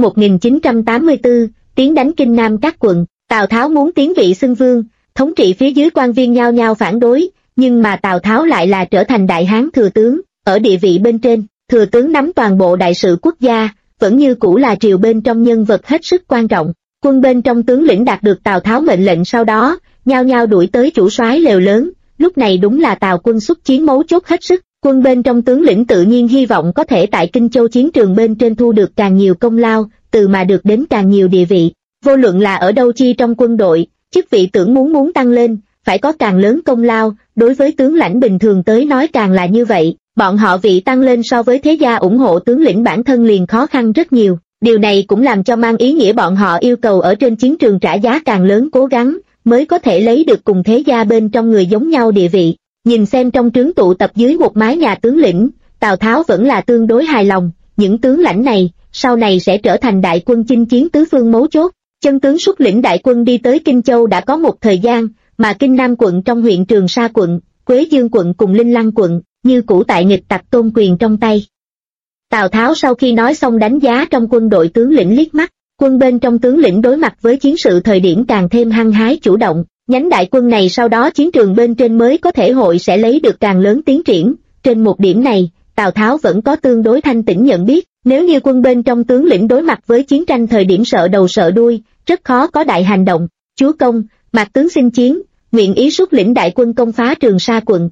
1984, tiến đánh Kinh Nam các quận, Tào Tháo muốn tiến vị xưng vương, thống trị phía dưới quan viên nhao nhao phản đối, nhưng mà Tào Tháo lại là trở thành đại hán thừa tướng, ở địa vị bên trên, thừa tướng nắm toàn bộ đại sự quốc gia, vẫn như cũ là triều bên trong nhân vật hết sức quan trọng. Quân bên trong tướng lĩnh đạt được Tào Tháo mệnh lệnh sau đó, nhao nhao đuổi tới chủ soái lều lớn, lúc này đúng là Tào quân xuất chiến mấu chốt hết sức, quân bên trong tướng lĩnh tự nhiên hy vọng có thể tại Kinh Châu chiến trường bên trên thu được càng nhiều công lao, từ mà được đến càng nhiều địa vị, vô luận là ở đâu chi trong quân đội, chức vị tưởng muốn tăng lên, phải có càng lớn công lao, đối với tướng lãnh bình thường tới nói càng là như vậy, bọn họ vị tăng lên so với thế gia ủng hộ tướng lĩnh bản thân liền khó khăn rất nhiều, điều này cũng làm cho mang ý nghĩa bọn họ yêu cầu ở trên chiến trường trả giá càng lớn cố gắng, mới có thể lấy được cùng thế gia bên trong người giống nhau địa vị. Nhìn xem trong trướng tụ tập dưới một mái nhà tướng lĩnh, Tào Tháo vẫn là tương đối hài lòng, những tướng lãnh này, sau này sẽ trở thành đại quân chinh chiến tứ phương mấu chốt. Chân tướng xuất lĩnh đại quân đi tới Kinh Châu đã có một thời gian, mà Kinh Nam quận trong huyện Trường Sa quận, Quế Dương quận cùng Linh Lăng quận, như cũ tại nghịch tặc Tôn Quyền trong tay. Tào Tháo sau khi nói xong đánh giá trong quân đội tướng lĩnh liếc mắt, quân bên trong tướng lĩnh đối mặt với chiến sự thời điểm càng thêm hăng hái chủ động, nhánh đại quân này sau đó chiến trường bên trên mới có thể hội sẽ lấy được càng lớn tiến triển, trên một điểm này, Tào Tháo vẫn có tương đối thanh tĩnh nhận biết, nếu như quân bên trong tướng lĩnh đối mặt với chiến tranh thời điểm sợ đầu sợ đuôi, rất khó có đại hành động, chúa công, Mạc tướng xin chiến, nguyện ý xuất lĩnh đại quân công phá Trường Sa quận.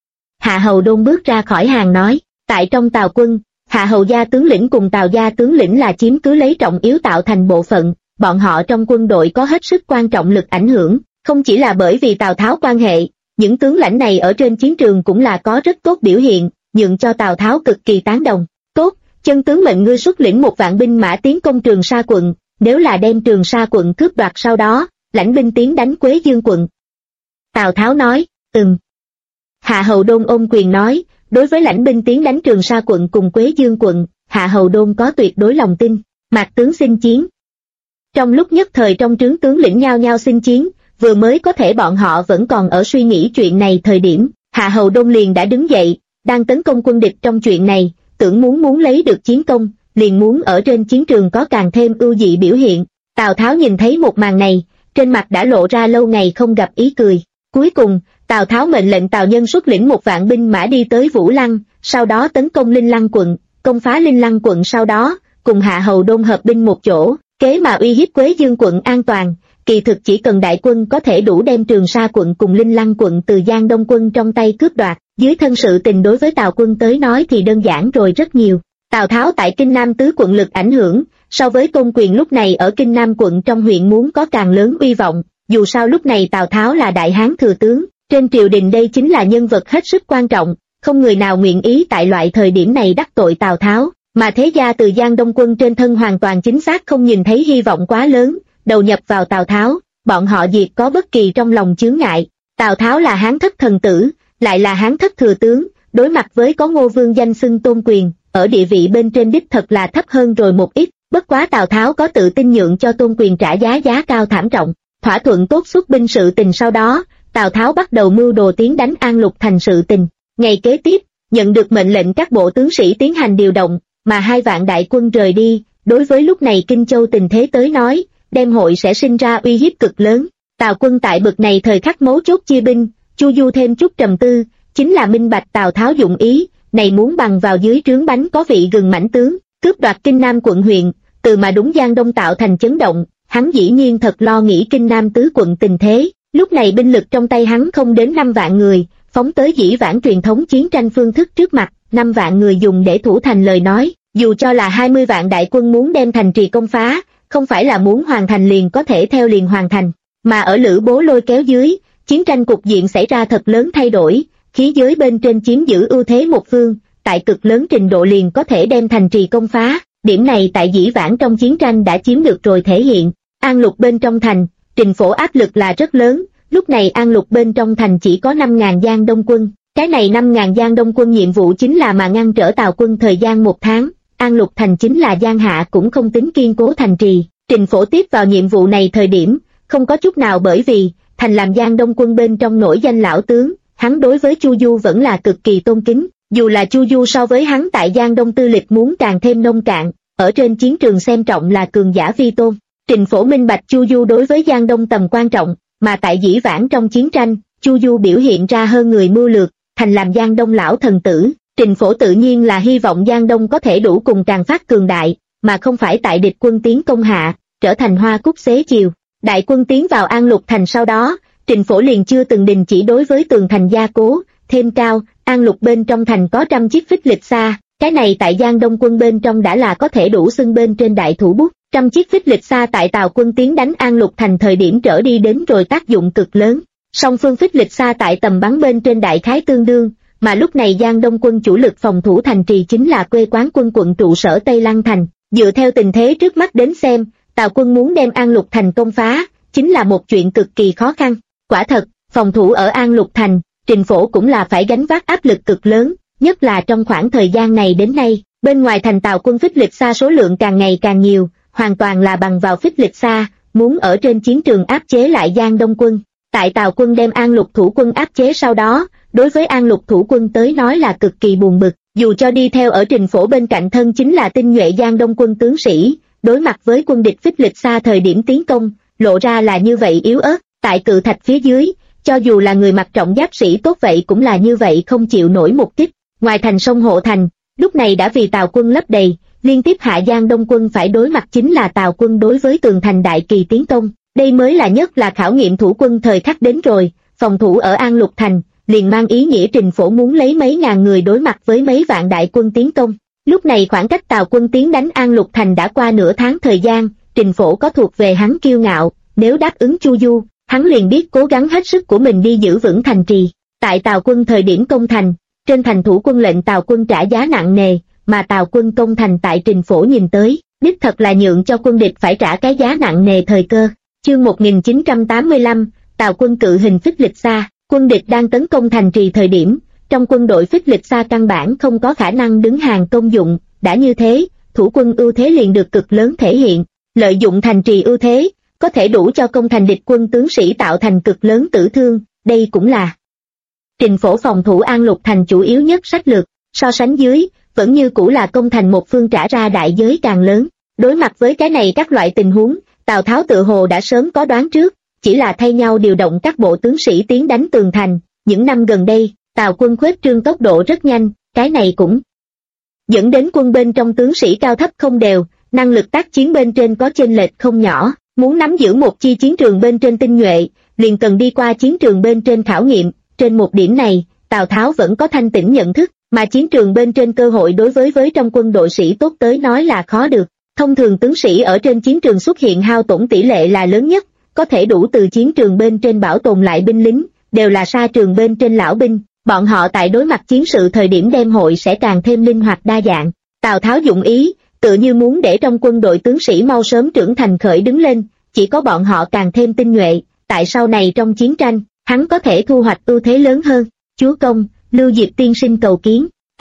Hạ Hầu Đôn bước ra khỏi hàng nói, tại trong Tào quân, Hạ Hầu gia tướng lĩnh cùng Tào gia tướng lĩnh là chiếm cứ lấy trọng yếu tạo thành bộ phận, bọn họ trong quân đội có hết sức quan trọng lực ảnh hưởng, không chỉ là bởi vì Tào Tháo quan hệ, những tướng lãnh này ở trên chiến trường cũng là có rất tốt biểu hiện, nhượng cho Tào Tháo cực kỳ tán đồng. Tốt, chân tướng mệnh ngươi xuất lĩnh 1 vạn binh mã tiến công Trường Sa quận, nếu là đem Trường Sa quận cướp đoạt sau đó, lãnh binh tiến đánh Quế Dương quận. Tào Tháo nói, Hạ Hầu Đôn ôm quyền nói, đối với lãnh binh tiến đánh Trường Sa quận cùng Quế Dương quận, Hạ Hầu Đôn có tuyệt đối lòng tin. Mạc tướng xin chiến. Trong lúc nhất thời trong trướng tướng lĩnh nhao nhao xin chiến, vừa mới có thể bọn họ vẫn còn ở suy nghĩ chuyện này thời điểm, Hạ Hầu Đôn liền đã đứng dậy, đang tấn công quân địch trong chuyện này, tưởng muốn lấy được chiến công, liền muốn ở trên chiến trường có càng thêm ưu dị biểu hiện. Tào Tháo nhìn thấy một màn này, trên mặt đã lộ ra lâu ngày không gặp ý cười. Cuối cùng, Tào Tháo mệnh lệnh Tào Nhân xuất lĩnh 1 vạn binh mã đi tới Vũ Lăng, sau đó tấn công Linh Lăng quận, công phá Linh Lăng quận sau đó, cùng Hạ Hầu Đôn hợp binh một chỗ, kế mà uy hiếp Quế Dương quận an toàn. Kỳ thực chỉ cần đại quân có thể đủ đem Trường Sa quận cùng Linh Lăng quận từ Giang Đông quân trong tay cướp đoạt, dưới thân sự tình đối với Tào quân tới nói thì đơn giản rồi rất nhiều. Tào Tháo tại Kinh Nam tứ quận lực ảnh hưởng, so với Tôn Quyền lúc này ở Kinh Nam quận trong huyện muốn có càng lớn uy vọng, dù sao lúc này Tào Tháo là đại hán thừa tướng, trên triều đình đây chính là nhân vật hết sức quan trọng, không người nào nguyện ý tại loại thời điểm này đắc tội Tào Tháo, mà thế gia từ Giang Đông quân trên thân hoàn toàn chính xác không nhìn thấy hy vọng quá lớn, đầu nhập vào Tào Tháo, bọn họ diệt có bất kỳ trong lòng chướng ngại. Tào Tháo là Hán Thất thần tử, lại là Hán Thất thừa tướng, đối mặt với có Ngô Vương danh xưng Tôn Quyền, ở địa vị bên trên đích thật là thấp hơn rồi một ít, bất quá Tào Tháo có tự tin nhượng cho Tôn Quyền trả giá cao thảm trọng, thỏa thuận tốt xuất binh sự tình. Sau đó, Tào Tháo bắt đầu mưu đồ tiến đánh An Lục thành sự tình. Ngày kế tiếp, nhận được mệnh lệnh các bộ tướng sĩ tiến hành điều động, mà 2 vạn đại quân rời đi. Đối với lúc này Kinh Châu tình thế tới nói, đem hội sẽ sinh ra uy hiếp cực lớn. Tào quân tại bực này thời khắc mấu chốt chia binh, Chu Du thêm chút trầm tư, chính là minh bạch Tào Tháo dụng ý, này muốn bằng vào dưới trướng bánh có vị gừng mãnh tướng, cướp đoạt Kinh Nam quận huyện, từ mà đúng Giang Đông tạo thành chấn động. Hắn dĩ nhiên thật lo nghĩ Kinh Nam tứ quận tình thế, lúc này binh lực trong tay hắn không đến 5 vạn người, phóng tới dĩ vãng truyền thống chiến tranh phương thức trước mặt, 5 vạn người dùng để thủ thành lời nói, dù cho là 20 vạn đại quân muốn đem thành trì công phá, không phải là muốn hoàn thành liền có thể theo liền hoàn thành, mà ở Lữ Bố lôi kéo dưới, chiến tranh cục diện xảy ra thật lớn thay đổi, khí giới bên trên chiếm giữ ưu thế một phương, tại cực lớn trình độ liền có thể đem thành trì công phá, điểm này tại dĩ vãng trong chiến tranh đã chiếm được rồi thể hiện. An Lục bên trong thành, Trình Phổ áp lực là rất lớn, lúc này An Lục bên trong thành chỉ có 5.000 Giang Đông quân, cái này 5.000 Giang Đông quân nhiệm vụ chính là mà ngăn trở Tào quân thời gian 1 tháng, An Lục thành chính là Giang Hạ cũng không tính kiên cố thành trì. Trình Phổ tiếp vào nhiệm vụ này thời điểm, không có chút nào bởi vì, thành làm Giang Đông quân bên trong nổi danh lão tướng, hắn đối với Chu Du vẫn là cực kỳ tôn kính, dù là Chu Du so với hắn tại Giang Đông tư lịch muốn càng thêm nông cạn, ở trên chiến trường xem trọng là cường giả vi tôn. Trình Phổ minh bạch Chu Du đối với Giang Đông tầm quan trọng, mà tại dĩ vãng trong chiến tranh, Chu Du biểu hiện ra hơn người mưu lược, thành làm Giang Đông lão thần tử. Trình Phổ tự nhiên là hy vọng Giang Đông có thể đủ cùng càng phát cường đại, mà không phải tại địch quân tiến công hạ, trở thành hoa cúc xế chiều. Đại quân tiến vào An Lục thành sau đó, Trình Phổ liền chưa từng đình chỉ đối với tường thành gia cố, thêm cao. An Lục bên trong thành có 100 chiếc phích lịch xa, cái này tại Giang Đông quân bên trong đã là có thể đủ xưng bên trên đại thủ bút. 100 chiếc phích lịch xa tại Tào quân tiến đánh An Lục thành thời điểm trở đi đến rồi tác dụng cực lớn. Song phương phích lịch xa tại tầm bắn bên trên đại khái tương đương, mà lúc này Giang Đông quân chủ lực phòng thủ thành trì chính là quê quán quân quận trụ sở Tây Lăng thành. Dựa theo tình thế trước mắt đến xem, Tào quân muốn đem An Lục thành công phá, chính là một chuyện cực kỳ khó khăn. Quả thật, phòng thủ ở An Lục thành, Trình Phổ cũng là phải gánh vác áp lực cực lớn, nhất là trong khoảng thời gian này đến nay, bên ngoài thành Tào quân phích lịch xa số lượng càng ngày càng nhiều, hoàn toàn là bằng vào phích lịch xa, muốn ở trên chiến trường áp chế lại Giang Đông quân. Tại Tào quân đem An Lục thủ quân áp chế sau đó, đối với An Lục thủ quân tới nói là cực kỳ buồn bực, dù cho đi theo ở Trình Phổ bên cạnh thân chính là tinh nhuệ Giang Đông quân tướng sĩ, đối mặt với quân địch phích lịch xa thời điểm tiến công, lộ ra là như vậy yếu ớt, tại cự thạch phía dưới, cho dù là người mặc trọng giáp sĩ tốt vậy cũng là như vậy không chịu nổi một kích. Ngoài thành sông Hộ thành, lúc này đã vì Tào quân lấp đầy, liên tiếp hạ Giang Đông quân phải đối mặt chính là Tào quân đối với tường thành đại kỳ tiến công, đây mới là nhất là khảo nghiệm thủ quân thời khắc đến rồi. Phòng thủ ở An Lục thành, liền mang ý nghĩa Trình Phổ muốn lấy mấy ngàn người đối mặt với mấy vạn đại quân tiến công. Lúc này khoảng cách Tào quân tiến đánh An Lục thành đã qua nửa tháng thời gian, Trình Phổ có thuộc về hắn kiêu ngạo, nếu đáp ứng Chu Du, hắn liền biết cố gắng hết sức của mình đi giữ vững thành trì. Tại Tào quân thời điểm công thành, trên thành thủ quân lệnh Tào quân trả giá nặng nề, mà Tào quân công thành tại Trình Phổ nhìn tới, đích thật là nhượng cho quân địch phải trả cái giá nặng nề thời cơ. Chương 1985, Tào quân cự hình phích lịch xa. Quân địch đang tấn công thành trì thời điểm, trong quân đội phích lịch xa căn bản không có khả năng đứng hàng công dụng, đã như thế, thủ quân ưu thế liền được cực lớn thể hiện, lợi dụng thành trì ưu thế, có thể đủ cho công thành địch quân tướng sĩ tạo thành cực lớn tử thương, đây cũng là Trình Phổ phòng thủ An Lục thành chủ yếu nhất sách lược, so sánh dưới, vẫn như cũ là công thành một phương trả ra đại giới càng lớn. Đối mặt với cái này các loại tình huống, Tào Tháo tự hồ đã sớm có đoán trước, chỉ là thay nhau điều động các bộ tướng sĩ tiến đánh tường thành. Những năm gần đây, Tào quân khuếch trương tốc độ rất nhanh, cái này cũng dẫn đến quân bên trong tướng sĩ cao thấp không đều, năng lực tác chiến bên trên có chênh lệch không nhỏ. Muốn nắm giữ một chi chiến trường bên trên tinh nhuệ, liền cần đi qua chiến trường bên trên khảo nghiệm. Trên một điểm này, Tào Tháo vẫn có thanh tỉnh nhận thức, mà chiến trường bên trên cơ hội đối với trong quân đội sĩ tốt tới nói là khó được. Thông thường tướng sĩ ở trên chiến trường xuất hiện hao tổn tỷ lệ là lớn nhất, có thể đủ từ chiến trường bên trên bảo tồn lại binh lính, đều là sa trường bên trên lão binh, bọn họ tại đối mặt chiến sự thời điểm đem hội sẽ càng thêm linh hoạt đa dạng. Tào Tháo dụng ý, tự như muốn để trong quân đội tướng sĩ mau sớm trưởng thành khởi đứng lên, chỉ có bọn họ càng thêm tinh nhuệ, tại sau này trong chiến tranh, hắn có thể thu hoạch ưu thế lớn hơn. Chúa công, Lưu Diệp tiên sinh cầu kiến.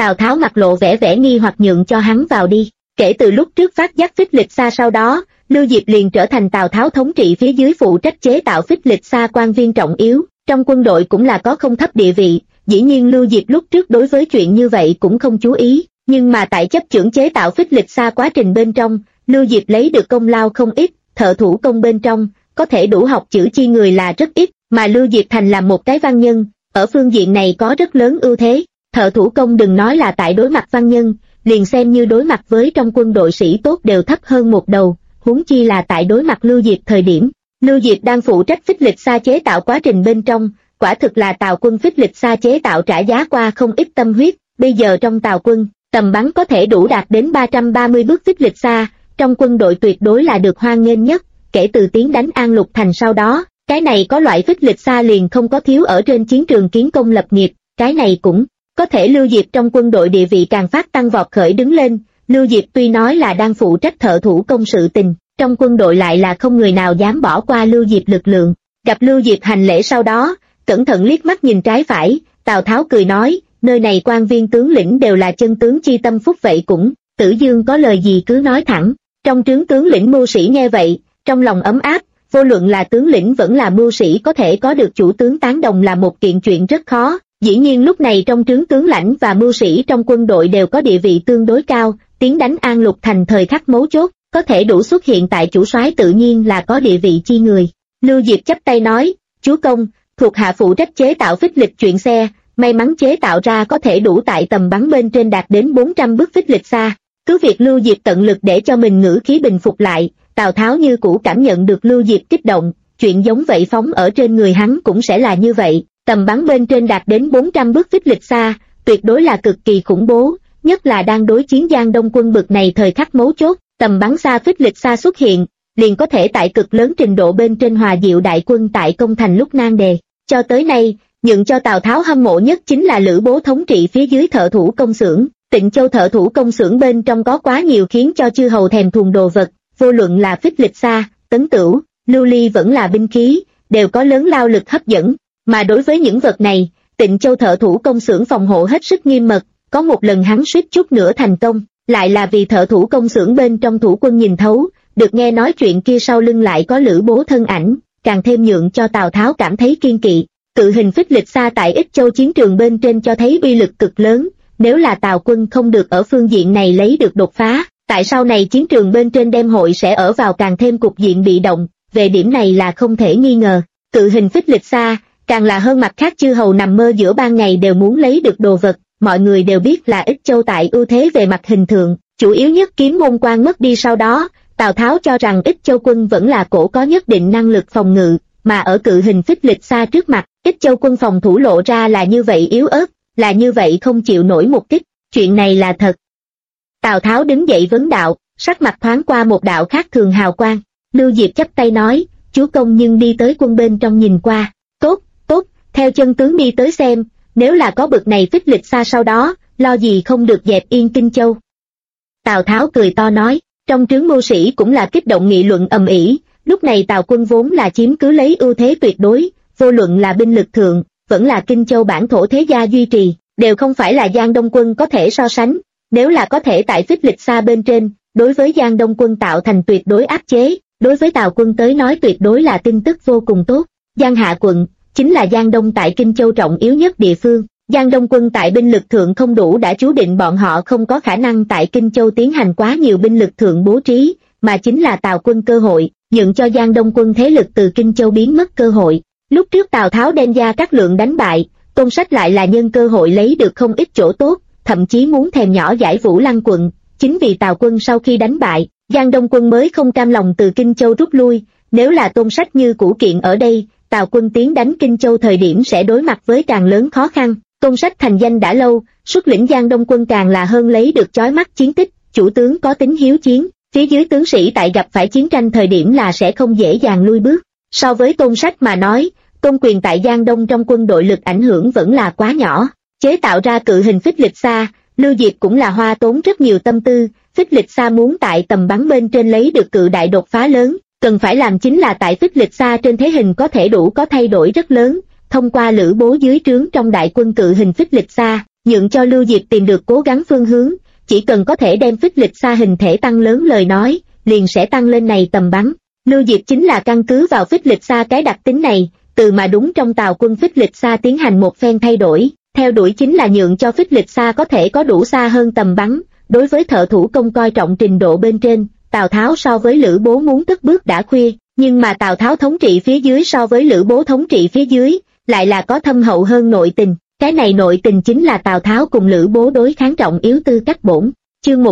Tào Tháo mặt lộ vẻ vẻ nghi hoặc nhượng cho hắn vào đi. Kể từ lúc trước phát giác phích lịch xa sau đó, Lưu Diệp liền trở thành Tào Tháo thống trị phía dưới phụ trách chế tạo phích lịch xa quan viên trọng yếu, trong quân đội cũng là có không thấp địa vị. Dĩ nhiên Lưu Diệp lúc trước đối với chuyện như vậy cũng không chú ý, nhưng mà tại chấp chưởng chế tạo phích lịch xa quá trình bên trong, Lưu Diệp lấy được công lao không ít, thợ thủ công bên trong, có thể đủ học chữ chi người là rất ít, mà Lưu Diệp thành là một cái văn nhân, ở phương diện này có rất lớn ưu thế. Thợ thủ công đừng nói là tại đối mặt văn nhân, liền xem như đối mặt với trong quân đội sĩ tốt đều thấp hơn một đầu, huống chi là tại đối mặt Lưu Diệp thời điểm. Lưu Diệp đang phụ trách phích lịch xa chế tạo quá trình bên trong, quả thực là Tào quân phích lịch xa chế tạo trả giá qua không ít tâm huyết, bây giờ trong Tào quân, tầm bắn có thể đủ đạt đến 330 bước phích lịch xa, trong quân đội tuyệt đối là được hoan nghênh nhất, kể từ tiến đánh An Lục Thành sau đó, cái này có loại phích lịch xa liền không có thiếu ở trên chiến trường kiến công lập nghiệp, cái này cũng có thể Lưu Diệp trong quân đội địa vị càng phát tăng vọt khởi đứng lên. Lưu Diệp tuy nói là đang phụ trách thợ thủ công sự tình, trong quân đội lại là không người nào dám bỏ qua Lưu Diệp lực lượng. Gặp Lưu Diệp hành lễ sau đó, cẩn thận liếc mắt nhìn trái phải, Tào Tháo cười nói, nơi này quan viên tướng lĩnh đều là chân tướng chi tâm phúc vậy cũng, Tử Dương có lời gì cứ nói thẳng. Trong trướng tướng lĩnh mưu sĩ nghe vậy, trong lòng ấm áp, vô luận là tướng lĩnh vẫn là mưu sĩ có thể có được chủ tướng tán đồng là một kiện chuyện rất khó. Dĩ nhiên lúc này trong trướng tướng lãnh và mưu sĩ trong quân đội đều có địa vị tương đối cao, tiến đánh An Lục Thành thời khắc mấu chốt, có thể đủ xuất hiện tại chủ soái tự nhiên là có địa vị chi người. Lưu Diệp chắp tay nói, chúa công, thuộc hạ phụ trách chế tạo phích lịch chuyện xe, may mắn chế tạo ra có thể đủ tại tầm bắn bên trên đạt đến 400 bước phích lịch xa. Cứ việc Lưu Diệp tận lực để cho mình ngữ khí bình phục lại, Tào Tháo như cũ cảm nhận được Lưu Diệp kích động, chuyện giống vậy phóng ở trên người hắn cũng sẽ là như vậy. Tầm bắn bên trên đạt đến 400 bước phích lịch xa, tuyệt đối là cực kỳ khủng bố, nhất là đang đối chiến Giang Đông quân bực này thời khắc mấu chốt, tầm bắn xa phích lịch xa xuất hiện, liền có thể tại cực lớn trình độ bên trên hòa dịu đại quân tại công thành lúc nan đề. Cho tới nay, nhượng cho Tào Tháo hâm mộ nhất chính là Lữ Bố thống trị phía dưới thợ thủ công xưởng. Tịnh Châu thợ thủ công xưởng bên trong có quá nhiều khiến cho chư hầu thèm thuồng đồ vật, vô luận là phích lịch xa, tấn tửu, lưu ly vẫn là binh khí, đều có lớn lao lực hấp dẫn. Mà đối với những vật này, Tịnh Châu thợ thủ công xưởng phòng hộ hết sức nghiêm mật, có một lần hắn suýt chút nữa thành công, lại là vì thợ thủ công xưởng bên trong thủ quân nhìn thấu, được nghe nói chuyện kia sau lưng lại có Lữ Bố thân ảnh, càng thêm nhượng cho Tào Tháo cảm thấy kiên kỵ. Cự hình phích lịch xa tại Ích Châu chiến trường bên trên cho thấy uy lực cực lớn, nếu là Tào quân không được ở phương diện này lấy được đột phá, tại sau này chiến trường bên trên đem hội sẽ ở vào càng thêm cục diện bị động, về điểm này là không thể nghi ngờ. Cự hình phích lịch xa, càng là hơn mặt khác chư hầu nằm mơ giữa ban ngày đều muốn lấy được đồ vật, mọi người đều biết là Ích Châu tại ưu thế về mặt hình thượng, chủ yếu nhất kiếm môn quan mất đi sau đó, Tào Tháo cho rằng Ích Châu quân vẫn là cổ có nhất định năng lực phòng ngự, mà ở cự hình phích lịch xa trước mặt, Ích Châu quân phòng thủ lộ ra là như vậy yếu ớt, là như vậy không chịu nổi một kích, chuyện này là thật. Tào Tháo đứng dậy vấn đạo, sắc mặt thoáng qua một đạo khác thường hào quang, Lưu Diệp chắp tay nói, chúa công nhưng đi tới quân bên trong nhìn qua, tốt, theo chân tướng đi tới xem, nếu là có bực này phích lịch xa sau đó, lo gì không được dẹp yên Kinh Châu. Tào Tháo cười to nói, trong trướng mưu sĩ cũng là kích động nghị luận ầm ĩ. Lúc này Tào quân vốn là chiếm cứ lấy ưu thế tuyệt đối, vô luận là binh lực thượng, vẫn là Kinh Châu bản thổ thế gia duy trì, đều không phải là Giang Đông quân có thể so sánh, nếu là có thể tại phích lịch xa bên trên, đối với Giang Đông quân tạo thành tuyệt đối áp chế, đối với Tào quân tới nói tuyệt đối là tin tức vô cùng tốt. Giang Hạ quận, chính là Giang Đông tại Kinh Châu trọng yếu nhất địa phương, Giang Đông quân tại binh lực thượng không đủ đã chú định bọn họ không có khả năng tại Kinh Châu tiến hành quá nhiều binh lực thượng bố trí, mà chính là Tào quân cơ hội, nhượng cho Giang Đông quân thế lực từ Kinh Châu biến mất cơ hội. Lúc trước Tào Tháo đem Gia Cát Lượng đánh bại, Tôn Sách lại là nhân cơ hội lấy được không ít chỗ tốt, thậm chí muốn thèm nhỏ giải Vũ Lăng quận, chính vì Tào quân sau khi đánh bại, Giang Đông quân mới không cam lòng từ Kinh Châu rút lui, nếu là Tôn Sách như cũ kiện ở đây, Tào quân tiến đánh Kinh Châu thời điểm sẽ đối mặt với càng lớn khó khăn. Tôn Sách thành danh đã lâu, xuất lĩnh Giang Đông quân càng là hơn lấy được chói mắt chiến tích, chủ tướng có tính hiếu chiến, phía dưới tướng sĩ tại gặp phải chiến tranh thời điểm là sẽ không dễ dàng lui bước. So với Tôn Sách mà nói, Tôn Quyền tại Giang Đông trong quân đội lực ảnh hưởng vẫn là quá nhỏ, chế tạo ra cự hình phích lịch xa, Lưu Diệp cũng là hoa tốn rất nhiều tâm tư, phích lịch xa muốn tại tầm bắn bên trên lấy được cự đại đột phá lớn, cần phải làm chính là tại phích lịch xa trên thế hình có thể đủ có thay đổi rất lớn, thông qua Lữ Bố dưới trướng trong đại quân cự hình phích lịch xa, nhượng cho Lưu Diệp tìm được cố gắng phương hướng, chỉ cần có thể đem phích lịch xa hình thể tăng lớn lời nói, liền sẽ tăng lên này tầm bắn. Lưu Diệp chính là căn cứ vào phích lịch xa cái đặc tính này, từ mà đúng trong tàu quân phích lịch xa tiến hành một phen thay đổi, theo đuổi chính là nhượng cho phích lịch xa có thể có đủ xa hơn tầm bắn. Đối với thợ thủ công coi trọng trình độ bên trên, Tào Tháo so với Lữ Bố muốn cất bước đã khuya, nhưng mà Tào Tháo thống trị phía dưới so với Lữ Bố thống trị phía dưới, lại là có thâm hậu hơn nội tình. Cái này nội tình chính là Tào Tháo cùng Lữ Bố đối kháng trọng yếu tư cách bổn. Chương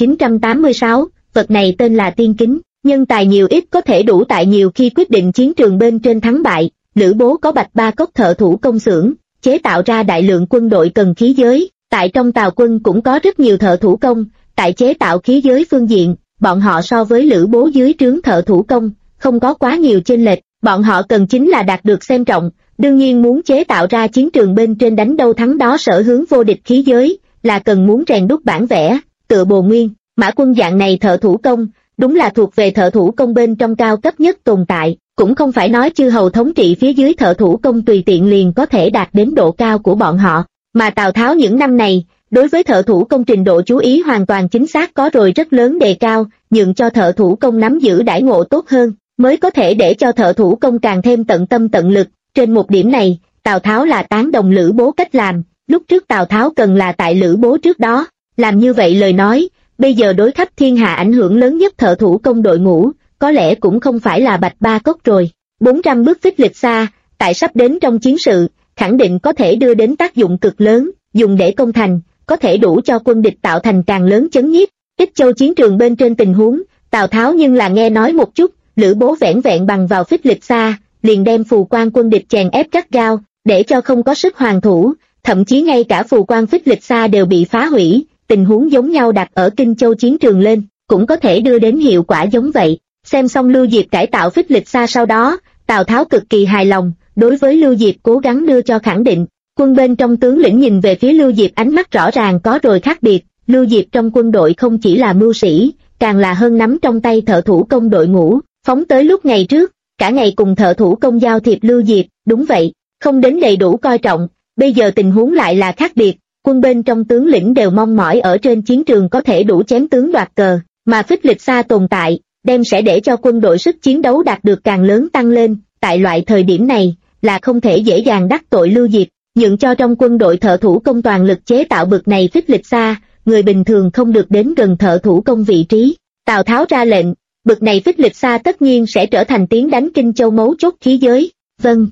1986, vật này tên là tiên kính, nhân tài nhiều ít có thể đủ tại nhiều khi quyết định chiến trường bên trên thắng bại. Lữ Bố có Bạch Ba Cốc thợ thủ công xưởng, chế tạo ra đại lượng quân đội cần khí giới, tại trong Tào quân cũng có rất nhiều thợ thủ công, tại chế tạo khí giới phương diện, bọn họ so với Lữ Bố dưới trướng thợ thủ công, không có quá nhiều chênh lệch, bọn họ cần chính là đạt được xem trọng, đương nhiên muốn chế tạo ra chiến trường bên trên đánh đâu thắng đó sở hướng vô địch khí giới, là cần muốn rèn đúc bản vẽ, tựa Bồ Nguyên, Mã Quân dạng này thợ thủ công, đúng là thuộc về thợ thủ công bên trong cao cấp nhất tồn tại, cũng không phải nói chư hầu thống trị phía dưới thợ thủ công tùy tiện liền có thể đạt đến độ cao của bọn họ, mà Tào Tháo những năm này, đối với thợ thủ công trình độ chú ý hoàn toàn chính xác có rồi rất lớn đề cao, nhượng cho thợ thủ công nắm giữ đãi ngộ tốt hơn, mới có thể để cho thợ thủ công càng thêm tận tâm tận lực. Trên một điểm này, Tào Tháo là tán đồng Lữ Bố cách làm, lúc trước Tào Tháo cần là tại Lữ Bố trước đó, làm như vậy lời nói, bây giờ đối khắp thiên hạ ảnh hưởng lớn nhất thợ thủ công đội ngũ, có lẽ cũng không phải là Bạch Ba Cốc rồi. 400 bước phích lịch xa, tại sắp đến trong chiến sự, khẳng định có thể đưa đến tác dụng cực lớn, dùng để công thành, có thể đủ cho quân địch tạo thành càng lớn chấn nhiếp. Ích Châu chiến trường bên trên tình huống, Tào Tháo nhưng là nghe nói một chút, Lữ Bố vẻn vẹn bằng vào phích lịch xa, liền đem phù quan quân địch chèn ép gắt gao, để cho không có sức hoàn thủ, thậm chí ngay cả phù quan phích lịch xa đều bị phá hủy. Tình huống giống nhau đặt ở Kinh Châu chiến trường lên, cũng có thể đưa đến hiệu quả giống vậy. Xem xong Lưu Diệp cải tạo phích lịch xa sau đó, Tào Tháo cực kỳ hài lòng, đối với Lưu Diệp cố gắng đưa cho khẳng định. Quân bên trong tướng lĩnh nhìn về phía Lưu Diệp ánh mắt rõ ràng có rồi khác biệt, Lưu Diệp trong quân đội không chỉ là mưu sĩ, càng là hơn nắm trong tay thợ thủ công đội ngũ, phóng tới lúc ngày trước, cả ngày cùng thợ thủ công giao thiệp Lưu Diệp, đúng vậy, không đến đầy đủ coi trọng, bây giờ tình huống lại là khác biệt, quân bên trong tướng lĩnh đều mong mỏi ở trên chiến trường có thể đủ chém tướng đoạt cờ, mà phích lịch xa tồn tại, đem sẽ để cho quân đội sức chiến đấu đạt được càng lớn tăng lên, tại loại thời điểm này, là không thể dễ dàng đắc tội Lưu Diệp, nhượng cho trong quân đội thợ thủ công toàn lực chế tạo bực này phích lịch xa, người bình thường không được đến gần thợ thủ công vị trí. Tào Tháo ra lệnh, bực này phích lịch xa tất nhiên sẽ trở thành tiếng đánh Kinh Châu mấu chốt khí giới. Vâng.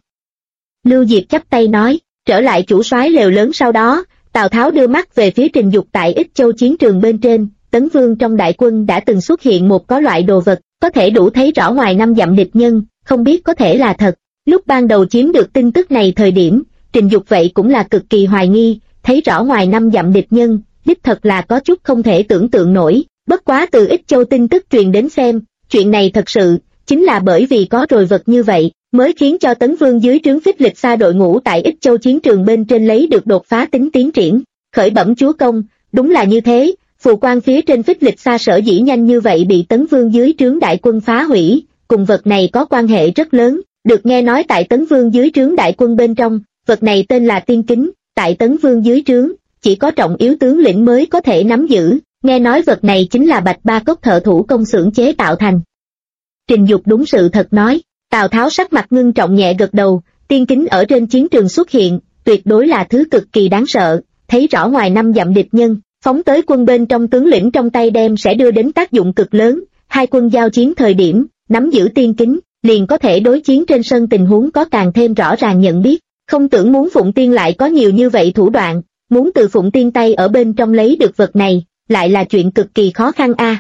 Lưu Diệp chắp tay nói, trở lại chủ soái lều lớn sau đó, Tào Tháo đưa mắt về phía Trình Dục tại Ích Châu chiến trường bên trên, Tấn Vương trong đại quân đã từng xuất hiện một có loại đồ vật, có thể đủ thấy rõ ngoài 5 dặm địch nhân, không biết có thể là thật. Lúc ban đầu chiếm được tin tức này thời điểm, Trình Dục vậy cũng là cực kỳ hoài nghi, thấy rõ ngoài 5 dặm địch nhân, đích thật là có chút không thể tưởng tượng nổi, bất quá từ Ích Châu tin tức truyền đến xem, chuyện này thật sự, chính là bởi vì có rồi vật như vậy, mới khiến cho Tấn Vương dưới trướng phích lịch xa đội ngũ tại Ích Châu chiến trường bên trên lấy được đột phá tính tiến triển, khởi bẩm chúa công, đúng là như thế, phù quan phía trên phích lịch xa sở dĩ nhanh như vậy bị Tấn Vương dưới trướng đại quân phá hủy, cùng vật này có quan hệ rất lớn, được nghe nói tại Tấn Vương dưới trướng đại quân bên trong, vật này tên là tiên kính, tại Tấn Vương dưới trướng, chỉ có trọng yếu tướng lĩnh mới có thể nắm giữ, nghe nói vật này chính là Bạch Ba Cốc thợ thủ công xưởng chế tạo thành. Trình Dục đúng sự thật nói, Tào Tháo sắc mặt ngưng trọng nhẹ gật đầu, tiên kính ở trên chiến trường xuất hiện, tuyệt đối là thứ cực kỳ đáng sợ, thấy rõ ngoài 5 dặm địch nhân, phóng tới quân bên trong tướng lĩnh trong tay đem sẽ đưa đến tác dụng cực lớn, hai quân giao chiến thời điểm, nắm giữ tiên kính, liền có thể đối chiến trên sân tình huống có càng thêm rõ ràng nhận biết, không tưởng muốn Phụng Tiên lại có nhiều như vậy thủ đoạn, muốn từ Phụng Tiên tay ở bên trong lấy được vật này, lại là chuyện cực kỳ khó khăn a.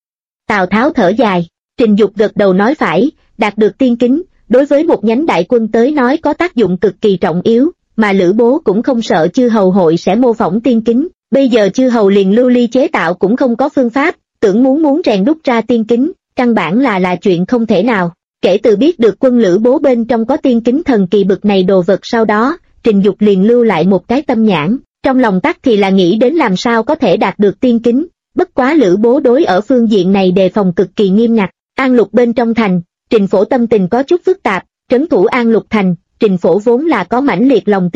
Tào Tháo thở dài, Trình Dục gật đầu nói phải, đạt được tiên kính, đối với một nhánh đại quân tới nói có tác dụng cực kỳ trọng yếu, mà Lữ Bố cũng không sợ chư hầu hội sẽ mô phỏng tiên kính, bây giờ chư hầu liền lưu ly chế tạo cũng không có phương pháp, tưởng muốn rèn đúc ra tiên kính, căn bản là chuyện không thể nào. Kể từ biết được quân Lữ Bố bên trong có tiên kính thần kỳ bực này đồ vật sau đó, Trình Dục liền lưu lại một cái tâm nhãn, trong lòng tắc thì là nghĩ đến làm sao có thể đạt được tiên kính, bất quá Lữ Bố đối ở phương diện này đề phòng cực kỳ nghiêm ngặt. An Lục bên trong thành, Trình Phổ tâm tình có chút phức tạp, trấn thủ An Lục thành, Trình Phổ vốn là có mãnh liệt lòng tin,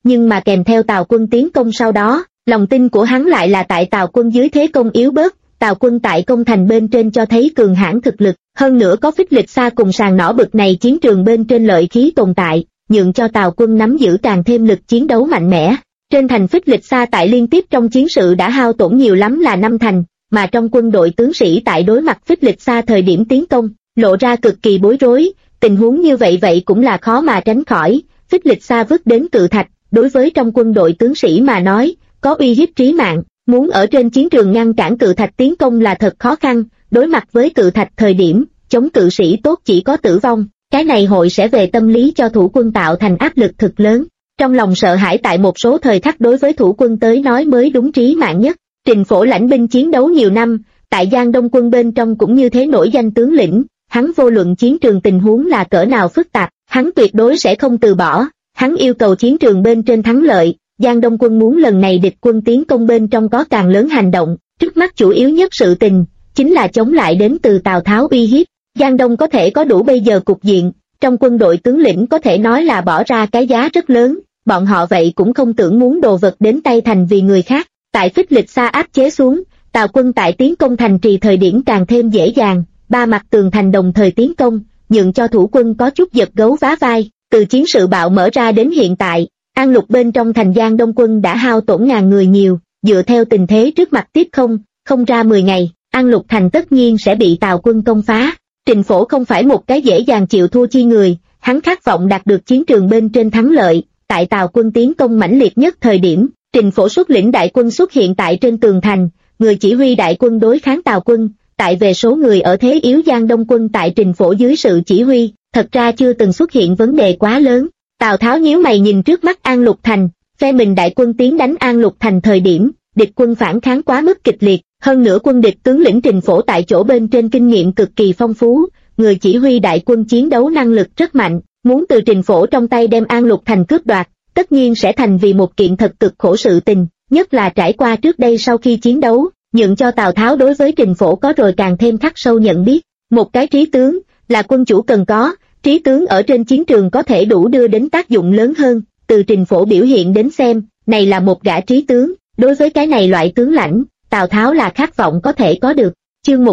nhưng mà kèm theo Tào quân tiến công sau đó, lòng tin của hắn lại là tại Tào quân dưới thế công yếu bớt. Tào quân tại công thành bên trên cho thấy cường hãn thực lực, hơn nữa có Phích Lịch Sa cùng sàng nỏ bực này chiến trường bên trên lợi khí tồn tại, nhượng cho Tào quân nắm giữ càng thêm lực chiến đấu mạnh mẽ. Trên thành Phích Lịch Sa tại liên tiếp trong chiến sự đã hao tổn nhiều lắm là 5 thành, mà trong quân đội tướng sĩ tại đối mặt Phích Lịch Sa thời điểm tiến công, lộ ra cực kỳ bối rối. Tình huống như vậy cũng là khó mà tránh khỏi. Phích Lịch Sa vứt đến cự thạch, đối với trong quân đội tướng sĩ mà nói, có uy hiếp trí mạng, muốn ở trên chiến trường ngăn cản cự thạch tiến công là thật khó khăn. Đối mặt với cự thạch thời điểm, chống cự sĩ tốt chỉ có tử vong, cái này hội sẽ về tâm lý cho thủ quân tạo thành áp lực thực lớn. Trong lòng sợ hãi tại một số thời khắc đối với thủ quân tới nói mới đúng trí mạng nhất. Trình Phổ lãnh binh chiến đấu nhiều năm, tại Giang Đông quân bên trong cũng như thế nổi danh tướng lĩnh, hắn vô luận chiến trường tình huống là cỡ nào phức tạp, hắn tuyệt đối sẽ không từ bỏ, hắn yêu cầu chiến trường bên trên thắng lợi. Giang Đông quân muốn lần này địch quân tiến công bên trong có càng lớn hành động, trước mắt chủ yếu nhất sự tình, chính là chống lại đến từ Tào Tháo uy hiếp. Giang Đông có thể có đủ bây giờ cục diện, trong quân đội tướng lĩnh có thể nói là bỏ ra cái giá rất lớn, bọn họ vậy cũng không tưởng muốn đồ vật đến tay thành vì người khác. Tại Phích Lịch Sa áp chế xuống, Tào quân tại tiến công thành trì thời điểm càng thêm dễ dàng, ba mặt tường thành đồng thời tiến công, nhượng cho thủ quân có chút giật gấu vá vai. Từ chiến sự bạo mở ra đến hiện tại, An Lục bên trong thành Giang Đông quân đã hao tổn ngàn người nhiều, dựa theo tình thế trước mặt tiếp không ra 10 ngày, An Lục thành tất nhiên sẽ bị Tào quân công phá. Trình Phổ không phải một cái dễ dàng chịu thua chi người, hắn khát vọng đạt được chiến trường bên trên thắng lợi. Tại Tào quân tiến công mãnh liệt nhất thời điểm, Trình Phổ xuất lĩnh đại quân xuất hiện tại trên tường thành, người chỉ huy đại quân đối kháng Tào quân. Tại về số người ở thế yếu, Giang Đông quân tại Trình Phổ dưới sự chỉ huy, thật ra chưa từng xuất hiện vấn đề quá lớn. Tào Tháo nhíu mày nhìn trước mắt An Lục thành, phe mình đại quân tiến đánh An Lục thành thời điểm, địch quân phản kháng quá mức kịch liệt, hơn nữa quân địch tướng lĩnh Trình Phổ tại chỗ bên trên kinh nghiệm cực kỳ phong phú, người chỉ huy đại quân chiến đấu năng lực rất mạnh, muốn từ Trình Phổ trong tay đem An Lục thành cướp đoạt, tất nhiên sẽ thành vì một kiện thật cực khổ sự tình, nhất là trải qua trước đây sau khi chiến đấu, nhượng cho Tào Tháo đối với Trình Phổ có rồi càng thêm khắc sâu nhận biết. Một cái trí tướng là quân chủ cần có, trí tướng ở trên chiến trường có thể đủ đưa đến tác dụng lớn hơn. Từ Trình Phổ biểu hiện đến xem, này là một gã trí tướng, đối với cái này loại tướng lãnh, Tào Tháo là khát vọng có thể có được. Chương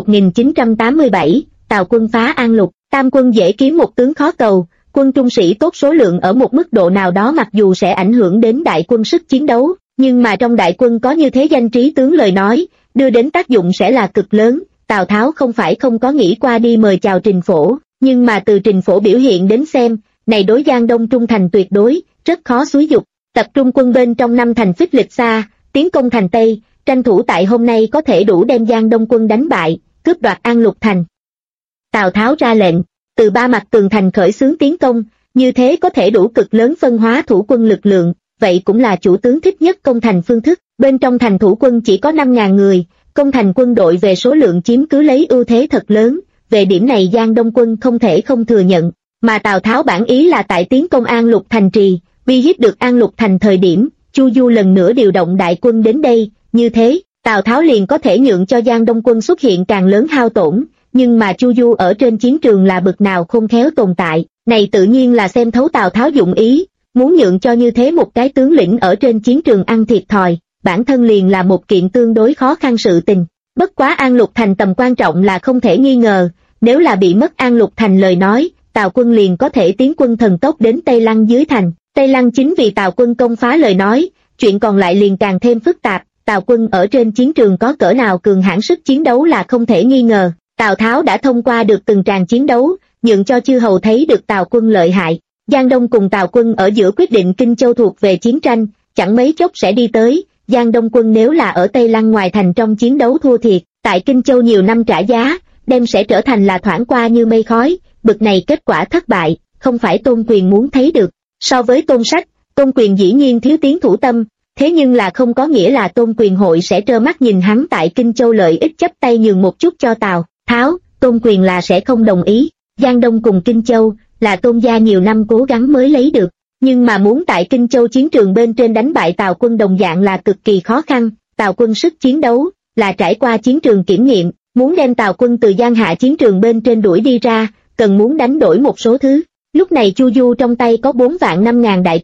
1987, Tào quân phá An Lục. Tam quân dễ kiếm một tướng khó cầu, quân trung sĩ tốt số lượng ở một mức độ nào đó mặc dù sẽ ảnh hưởng đến đại quân sức chiến đấu, nhưng mà trong đại quân có như thế danh trí tướng lời nói, đưa đến tác dụng sẽ là cực lớn. Tào Tháo không phải không có nghĩ qua đi mời chào Trình Phổ, nhưng mà từ Trình Phổ biểu hiện đến xem, này đối Giang Đông trung thành tuyệt đối, rất khó xúi dục. Tập trung quân bên trong 5 thành Phích Lịch Sa, tiến công thành Tây, tranh thủ tại hôm nay có thể đủ đem Giang Đông quân đánh bại, cướp đoạt An Lục thành. Tào Tháo ra lệnh, từ ba mặt tường thành khởi xướng tiến công, như thế có thể đủ cực lớn phân hóa thủ quân lực lượng, vậy cũng là chủ tướng thích nhất công thành phương thức. Bên trong thành thủ quân chỉ có 5.000 người, công thành quân đội về số lượng chiếm cứ lấy ưu thế thật lớn, về điểm này Giang Đông quân không thể không thừa nhận, mà Tào Tháo bản ý là tại tiến công An Lục thành trì, uy hiếp được An Lục thành thời điểm, Chu Du lần nữa điều động đại quân đến đây, như thế, Tào Tháo liền có thể nhượng cho Giang Đông quân xuất hiện càng lớn hao tổn, nhưng mà Chu Du ở trên chiến trường là bực nào khôn khéo tồn tại, này tự nhiên là xem thấu Tào Tháo dụng ý, muốn nhượng cho như thế một cái tướng lĩnh ở trên chiến trường ăn thiệt thòi, bản thân liền là một kiện tương đối khó khăn sự tình. Bất quá An Lục thành tầm quan trọng là không thể nghi ngờ, nếu là bị mất An Lục thành lời nói, Tào quân liền có thể tiến quân thần tốc đến Tây Lăng dưới thành. Tây Lăng chính vì Tào quân công phá lời nói, chuyện còn lại liền càng thêm phức tạp. Tào quân ở trên chiến trường có cỡ nào cường hãn sức chiến đấu là không thể nghi ngờ. Tào Tháo đã thông qua được từng tràng chiến đấu, nhượng cho chư hầu thấy được Tào quân lợi hại. Giang Đông cùng Tào quân ở giữa quyết định Kinh Châu thuộc về chiến tranh, chẳng mấy chốc sẽ đi tới. Giang Đông quân nếu là ở Tây Lăng ngoài thành trong chiến đấu thua thiệt, tại Kinh Châu nhiều năm trả giá, đem sẽ trở thành là thoảng qua như mây khói. Bực này kết quả thất bại, không phải Tôn Quyền muốn thấy được. So với Tôn Sách, Tôn Quyền dĩ nhiên thiếu tiến thủ tâm, thế nhưng là không có nghĩa là Tôn Quyền hội sẽ trơ mắt nhìn hắn tại Kinh Châu lợi ích chấp tay nhường một chút cho Tào Tháo. Tôn Quyền là sẽ không đồng ý. Giang Đông cùng Kinh Châu là Tôn gia nhiều năm cố gắng mới lấy được, nhưng mà muốn tại Kinh Châu chiến trường bên trên đánh bại Tào quân đồng dạng là cực kỳ khó khăn. Tào quân sức chiến đấu là trải qua chiến trường kiểm nghiệm, muốn đem Tào quân từ Giang Hạ chiến trường bên trên đuổi đi ra, cần muốn đánh đổi một số thứ. Lúc này Chu Du trong tay có 4.500.000 đại quân,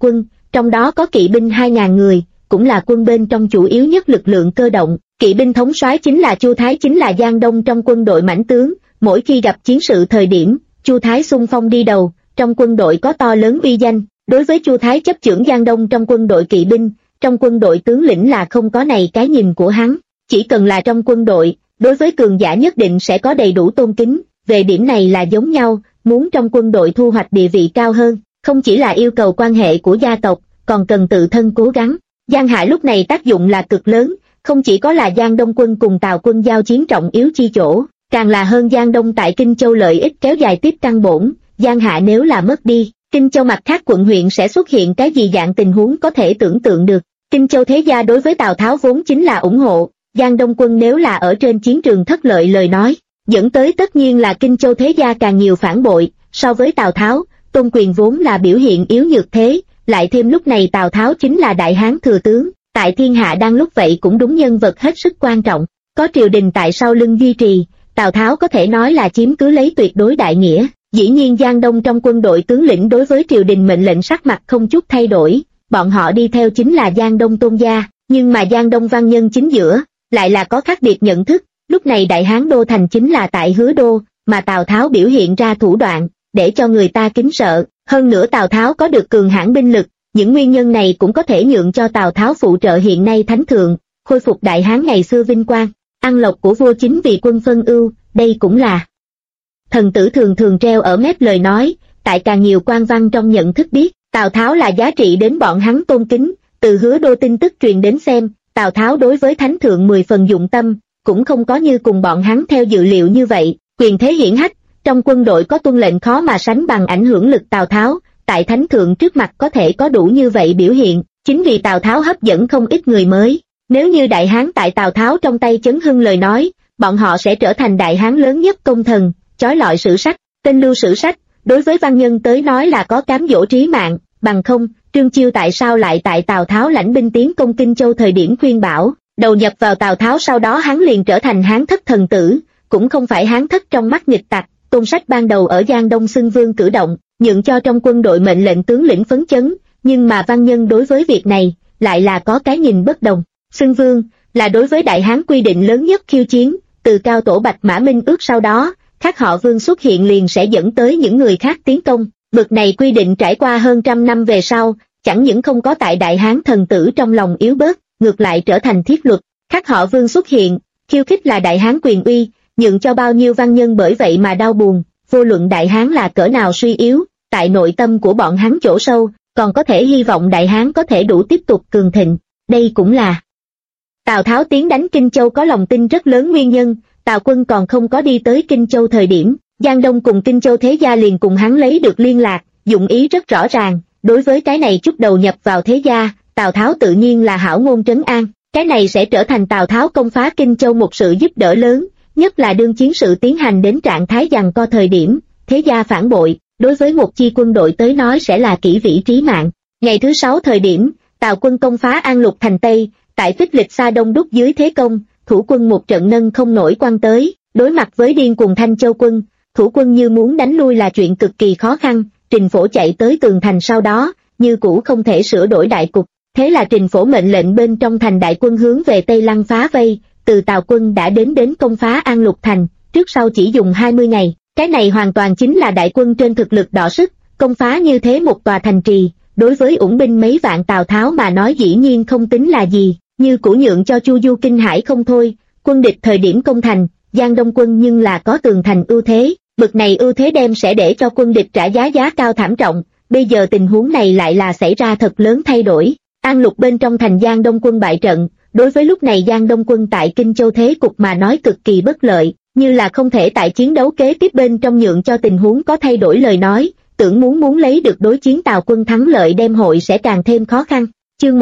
trong đó có kỵ binh 2.000 người, cũng là quân bên trong chủ yếu nhất lực lượng cơ động. Kỵ binh thống soái chính là Chu Thái, chính là Giang Đông trong quân đội mãnh tướng, mỗi khi gặp chiến sự thời điểm, Chu Thái xung phong đi đầu, trong quân đội có to lớn uy danh. Đối với Chu Thái chấp chưởng Giang Đông trong quân đội kỵ binh, trong quân đội tướng lĩnh là không có này cái nhìn của hắn, chỉ cần là trong quân đội, đối với cường giả nhất định sẽ có đầy đủ tôn kính, về điểm này là giống nhau, muốn trong quân đội thu hoạch địa vị cao hơn, không chỉ là yêu cầu quan hệ của gia tộc, còn cần tự thân cố gắng. Giang Hạ lúc này tác dụng là cực lớn, không chỉ có là Giang Đông quân cùng Tào quân giao chiến trọng yếu chi chỗ, càng là hơn Giang Đông tại Kinh Châu lợi ích kéo dài tiếp căn bổn. Giang Hạ nếu là mất đi, Kinh Châu mặt khác quận huyện sẽ xuất hiện cái gì dạng tình huống có thể tưởng tượng được. Kinh Châu thế gia đối với Tào Tháo vốn chính là ủng hộ, Giang Đông quân nếu là ở trên chiến trường thất lợi lời nói, dẫn tới tất nhiên là Kinh Châu thế gia càng nhiều phản bội. So với Tào Tháo, Tôn Quyền vốn là biểu hiện yếu nhược thế, lại thêm lúc này Tào Tháo chính là đại hán thừa tướng, tại thiên hạ đang lúc vậy cũng đúng nhân vật hết sức quan trọng, có triều đình tại sau lưng duy trì, Tào Tháo có thể nói là chiếm cứ lấy tuyệt đối đại nghĩa. Dĩ nhiên Giang Đông trong quân đội tướng lĩnh đối với triều đình mệnh lệnh sắc mặt không chút thay đổi, bọn họ đi theo chính là Giang Đông Tôn gia, nhưng mà Giang Đông văn nhân chính giữa, lại là có khác biệt nhận thức. Lúc này Đại Hán Đô thành chính là tại Hứa Đô, mà Tào Tháo biểu hiện ra thủ đoạn, để cho người ta kính sợ. Hơn nữa Tào Tháo có được cường hãn binh lực, những nguyên nhân này cũng có thể nhượng cho Tào Tháo phụ trợ hiện nay thánh thượng, khôi phục Đại Hán ngày xưa vinh quang. Ăn lộc của vua chính vì quân phân ưu, đây cũng là thần tử thường thường treo ở mép lời nói, tại càng nhiều quan văn trong nhận thức biết, Tào Tháo là giá trị đến bọn hắn tôn kính. Từ Hứa Đô tin tức truyền đến xem, Tào Tháo đối với thánh thượng 10 phần dụng tâm, cũng không có như cùng bọn hắn theo dự liệu như vậy, quyền thế hiển hách, trong quân đội có tuân lệnh khó mà sánh bằng ảnh hưởng lực Tào Tháo, tại thánh thượng trước mặt có thể có đủ như vậy biểu hiện, chính vì Tào Tháo hấp dẫn không ít người mới. Nếu như Đại Hán tại Tào Tháo trong tay chấn hưng lời nói, bọn họ sẽ trở thành Đại Hán lớn nhất công thần, chói lọi sử sách, tên lưu sử sách, đối với văn nhân tới nói là có cám dỗ trí mạng, bằng không, Trương Chiêu tại sao lại tại Tào Tháo lãnh binh tiến công Kinh Châu thời điểm khuyên bảo, đầu nhập vào Tào Tháo sau đó hắn liền trở thành Hán thất thần tử, cũng không phải Hán thất trong mắt nghịch tặc. Tôn Sách ban đầu ở Giang Đông xưng vương cử động, nhượng cho trong quân đội mệnh lệnh tướng lĩnh phấn chấn, nhưng mà văn nhân đối với việc này, lại là có cái nhìn bất đồng. Xưng vương, là đối với Đại Hán quy định lớn nhất khiêu chiến, từ cao tổ Bạch Mã Minh ước sau đó, khác họ vương xuất hiện liền sẽ dẫn tới những người khác tiến công. Bực này quy định trải qua hơn trăm năm về sau, chẳng những không có tại Đại Hán thần tử trong lòng yếu bớt, ngược lại trở thành thiết luật. Khác họ vương xuất hiện, khiêu khích là Đại Hán quyền uy, nhượng cho bao nhiêu văn nhân bởi vậy mà đau buồn. Vô luận Đại Hán là cỡ nào suy yếu, tại nội tâm của bọn hắn chỗ sâu, còn có thể hy vọng Đại Hán có thể đủ tiếp tục cường thịnh. Đây cũng là Tào Tháo tiến đánh Kinh Châu có lòng tin rất lớn nguyên nhân. Tào quân còn không có đi tới Kinh Châu thời điểm, Giang Đông cùng Kinh Châu thế gia liền cùng hắn lấy được liên lạc, dụng ý rất rõ ràng. Đối với cái này chút đầu nhập vào thế gia, Tào Tháo tự nhiên là hảo ngôn trấn an, cái này sẽ trở thành Tào Tháo công phá Kinh Châu một sự giúp đỡ lớn, nhất là đương chiến sự tiến hành đến trạng thái giằng co thời điểm, thế gia phản bội, đối với một chi quân đội tới nói sẽ là kỷ vĩ trí mạng. Ngày thứ 6 thời điểm, Tào quân công phá An Lục thành Tây, tại Phích Lịch Sa Đông đúc dưới thế công, thủ quân một trận nâng không nổi quan tới, đối mặt với điên cuồng Thanh Châu quân, thủ quân như muốn đánh lui là chuyện cực kỳ khó khăn. Trình Phổ chạy tới tường thành sau đó, như cũ không thể sửa đổi đại cục, thế là Trình Phổ mệnh lệnh bên trong thành đại quân hướng về Tây Lăng phá vây, từ Tào quân đã đến công phá An Lục thành, trước sau chỉ dùng 20 ngày, cái này hoàn toàn chính là đại quân trên thực lực đọ sức, công phá như thế một tòa thành trì, đối với ủng binh mấy vạn Tào Tháo mà nói dĩ nhiên không tính là gì, như cũ nhượng cho Chu Du kinh hãi không thôi. Quân địch thời điểm công thành, Giang Đông quân nhưng là có tường thành ưu thế, bực này ưu thế đem sẽ để cho quân địch trả giá cao thảm trọng, bây giờ tình huống này lại là xảy ra thật lớn thay đổi. An Lục bên trong thành Giang Đông quân bại trận, đối với lúc này Giang Đông quân tại Kinh Châu thế cục mà nói cực kỳ bất lợi, như là không thể tại chiến đấu kế tiếp bên trong nhượng cho tình huống có thay đổi lời nói, tưởng muốn lấy được đối chiến Tào quân thắng lợi đem hội sẽ càng thêm khó khăn. Chương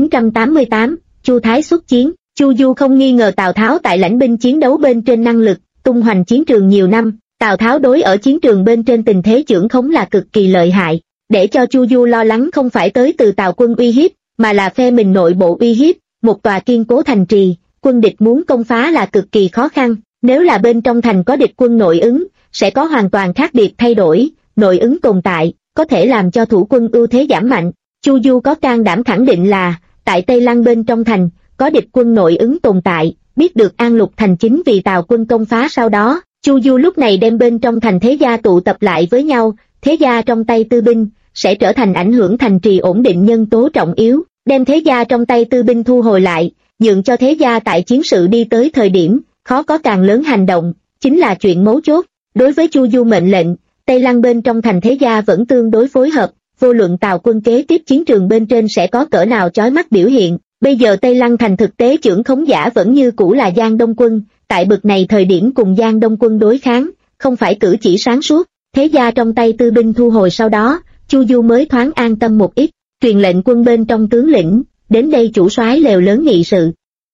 1988, Chu Thái xuất chiến. Chu Du không nghi ngờ Tào Tháo tại lãnh binh chiến đấu bên trên năng lực, tung hoành chiến trường nhiều năm, Tào Tháo đối ở chiến trường bên trên tình thế chưởng khống là cực kỳ lợi hại, để cho Chu Du lo lắng không phải tới từ Tào quân uy hiếp, mà là phe mình nội bộ uy hiếp, một tòa kiên cố thành trì, quân địch muốn công phá là cực kỳ khó khăn, nếu là bên trong thành có địch quân nội ứng, sẽ có hoàn toàn khác biệt thay đổi, nội ứng tồn tại, có thể làm cho thủ quân ưu thế giảm mạnh. Chu Du có can đảm khẳng định là, tại Tây Lăng bên trong thành, có địch quân nội ứng tồn tại, biết được An Lục thành chính vì Tào quân công phá sau đó, Chu Du lúc này đem bên trong thành thế gia tụ tập lại với nhau, thế gia trong tay tư binh, sẽ trở thành ảnh hưởng thành trì ổn định nhân tố trọng yếu, đem thế gia trong tay tư binh thu hồi lại, nhượng cho thế gia tại chiến sự đi tới thời điểm, khó có càng lớn hành động, chính là chuyện mấu chốt. Đối với Chu Du mệnh lệnh, Tây Lăng bên trong thành thế gia vẫn tương đối phối hợp, vô luận Tào quân kế tiếp chiến trường bên trên sẽ có cỡ nào chói mắt biểu hiện. Bây giờ Tây Lăng thành thực tế trưởng khống giả vẫn như cũ là Giang Đông Quân, tại bực này thời điểm cùng Giang Đông Quân đối kháng, không phải cử chỉ sáng suốt, thế gia trong tay tư binh thu hồi sau đó, Chu Du mới thoáng an tâm một ít, truyền lệnh quân bên trong tướng lĩnh, đến đây chủ soái lều lớn nghị sự.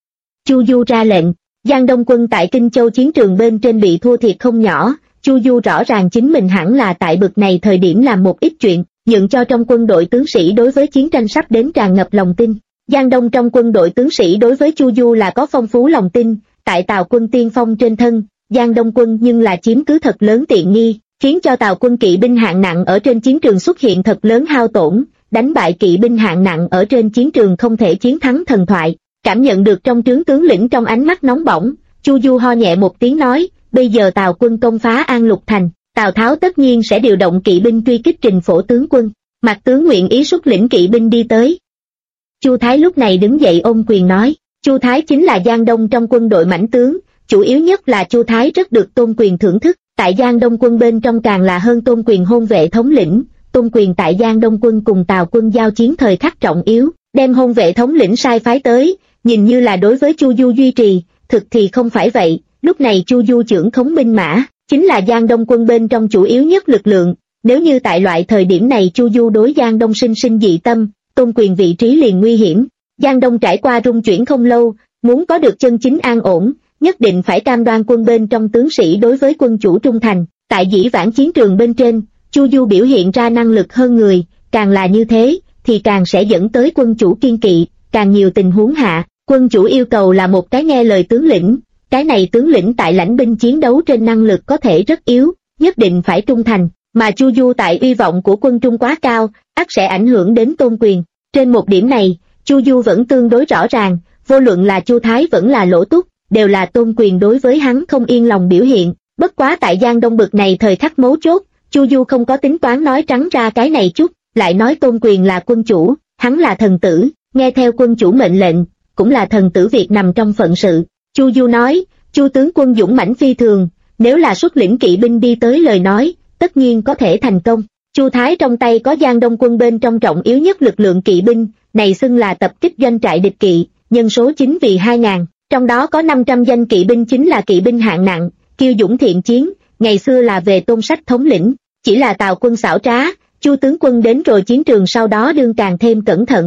Chu Du ra lệnh, Giang Đông Quân tại Kinh Châu chiến trường bên trên bị thua thiệt không nhỏ, Chu Du rõ ràng chính mình hẳn là tại bực này thời điểm làm một ít chuyện, nhượng cho trong quân đội tướng sĩ đối với chiến tranh sắp đến tràn ngập lòng tin. Giang Đông trong quân đội tướng sĩ đối với Chu Du là có phong phú lòng tin, tại Tào quân tiên phong trên thân, Giang Đông quân nhưng là chiếm cứ thật lớn tiện nghi, khiến cho Tào quân kỵ binh hạng nặng ở trên chiến trường xuất hiện thật lớn hao tổn, đánh bại kỵ binh hạng nặng ở trên chiến trường không thể chiến thắng thần thoại. Cảm nhận được trong trướng tướng lĩnh trong ánh mắt nóng bỏng, Chu Du ho nhẹ một tiếng nói, bây giờ Tào quân công phá An Lục thành, Tào Tháo tất nhiên sẽ điều động kỵ binh truy kích Trình Phổ tướng quân, Mạc tướng nguyện ý xuất lĩnh kỵ binh đi tới. Chu Thái lúc này đứng dậy ôm quyền nói, Chu Thái chính là Giang Đông trong quân đội mãnh tướng, chủ yếu nhất là Chu Thái rất được Tôn Quyền thưởng thức, tại Giang Đông quân bên trong càng là hơn Tôn Quyền hôn vệ thống lĩnh, Tôn Quyền tại Giang Đông quân cùng Tào quân giao chiến thời khắc trọng yếu, đem hôn vệ thống lĩnh sai phái tới, nhìn như là đối với Chu Du duy trì, thực thì không phải vậy, lúc này Chu Du trưởng khống binh mã, chính là Giang Đông quân bên trong chủ yếu nhất lực lượng, nếu như tại loại thời điểm này Chu Du đối Giang Đông sinh dị tâm, Tôn Quyền vị trí liền nguy hiểm. Giang Đông trải qua rung chuyển không lâu, muốn có được chân chính an ổn, nhất định phải cam đoan quân bên trong tướng sĩ đối với quân chủ trung thành. Tại dĩ vãng chiến trường bên trên, Chu Du biểu hiện ra năng lực hơn người, càng là như thế, thì càng sẽ dẫn tới quân chủ kiên kỵ, càng nhiều tình huống hạ, quân chủ yêu cầu là một cái nghe lời tướng lĩnh, cái này tướng lĩnh tại lãnh binh chiến đấu trên năng lực có thể rất yếu, nhất định phải trung thành, mà Chu Du tại uy vọng của quân Trung quá cao, ắt sẽ ảnh hưởng đến Tôn Quyền. Trên một điểm này, Chu Du vẫn tương đối rõ ràng, vô luận là Chu Thái vẫn là Lỗ Túc, đều là Tôn Quyền đối với hắn không yên lòng biểu hiện, bất quá tại Giang Đông bực này thời khắc mấu chốt, Chu Du không có tính toán nói trắng ra cái này chút, lại nói Tôn Quyền là quân chủ, hắn là thần tử, nghe theo quân chủ mệnh lệnh, cũng là thần tử việc nằm trong phận sự. Chu Du nói, Chu tướng quân dũng mãnh phi thường, nếu là xuất lĩnh kỵ binh đi tới lời nói, tất nhiên có thể thành công. Chu Thái trong tay có Giang Đông quân bên trong trọng yếu nhất lực lượng kỵ binh, này xưng là tập kích doanh trại địch kỵ, nhân số chính vì 2.000, trong đó có 500 danh kỵ binh chính là kỵ binh hạng nặng, kiêu dũng thiện chiến, ngày xưa là về Tôn Sách thống lĩnh, chỉ là Tào quân xảo trá, Chu tướng quân đến rồi chiến trường sau đó đương càng thêm cẩn thận.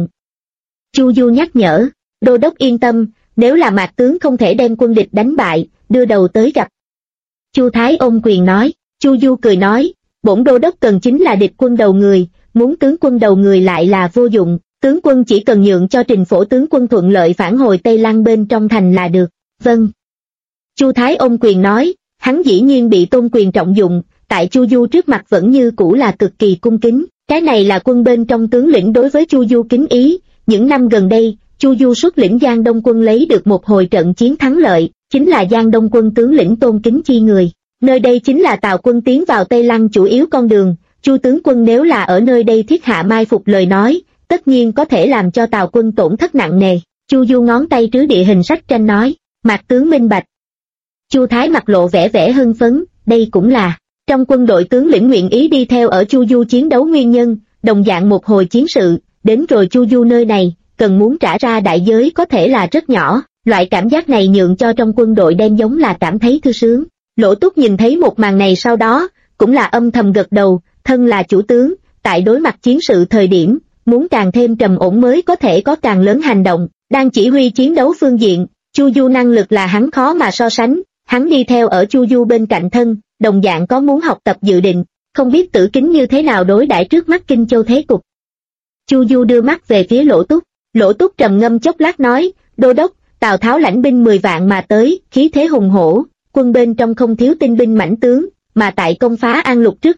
Chu Du nhắc nhở, đô đốc yên tâm, nếu là Mạc tướng không thể đem quân địch đánh bại, đưa đầu tới gặp. Chu Thái ôm quyền nói, Chu Du cười nói, bổn đô đốc cần chính là địch quân đầu người, muốn tướng quân đầu người lại là vô dụng, tướng quân chỉ cần nhượng cho Trình Phổ tướng quân thuận lợi phản hồi Tây Lăng bên trong thành là được. Vâng. Chu Thái ôm quyền nói, hắn dĩ nhiên bị Tôn Quyền trọng dụng, tại Chu Du trước mặt vẫn như cũ là cực kỳ cung kính, cái này là quân bên trong tướng lĩnh đối với Chu Du kính ý. Những năm gần đây, Chu Du xuất lĩnh Giang Đông quân lấy được một hồi trận chiến thắng lợi, chính là Giang Đông quân tướng lĩnh tôn kính chi người. Nơi đây chính là Tào quân tiến vào Tây Lăng chủ yếu con đường, Chu tướng quân nếu là ở nơi đây thiết hạ mai phục lời nói, tất nhiên có thể làm cho Tào quân tổn thất nặng nề. Chu Du ngón tay trứ địa hình sách tranh nói, Mạc tướng minh bạch. Chu Thái mặt lộ vẻ hưng phấn, đây cũng là trong quân đội tướng lĩnh nguyện ý đi theo ở Chu Du chiến đấu nguyên nhân, đồng dạng một hồi chiến sự, đến rồi Chu Du nơi này, cần muốn trả ra đại giới có thể là rất nhỏ, loại cảm giác này nhượng cho trong quân đội đem giống là cảm thấy thư sướng. Lỗ Túc nhìn thấy một màn này sau đó, cũng là âm thầm gật đầu, thân là chủ tướng, tại đối mặt chiến sự thời điểm, muốn càng thêm trầm ổn mới có thể có càng lớn hành động, đang chỉ huy chiến đấu phương diện, Chu Du năng lực là hắn khó mà so sánh, hắn đi theo ở Chu Du bên cạnh thân, đồng dạng có muốn học tập dự định, không biết Tử Kính như thế nào đối đãi trước mắt Kinh Châu thế cục. Chu Du đưa mắt về phía Lỗ Túc trầm ngâm chốc lát nói, đô đốc, Tào Tháo lãnh binh 10 vạn mà tới, khí thế hùng hổ, quân bên trong không thiếu tinh binh mãnh tướng, mà tại công phá An Lục trước đó,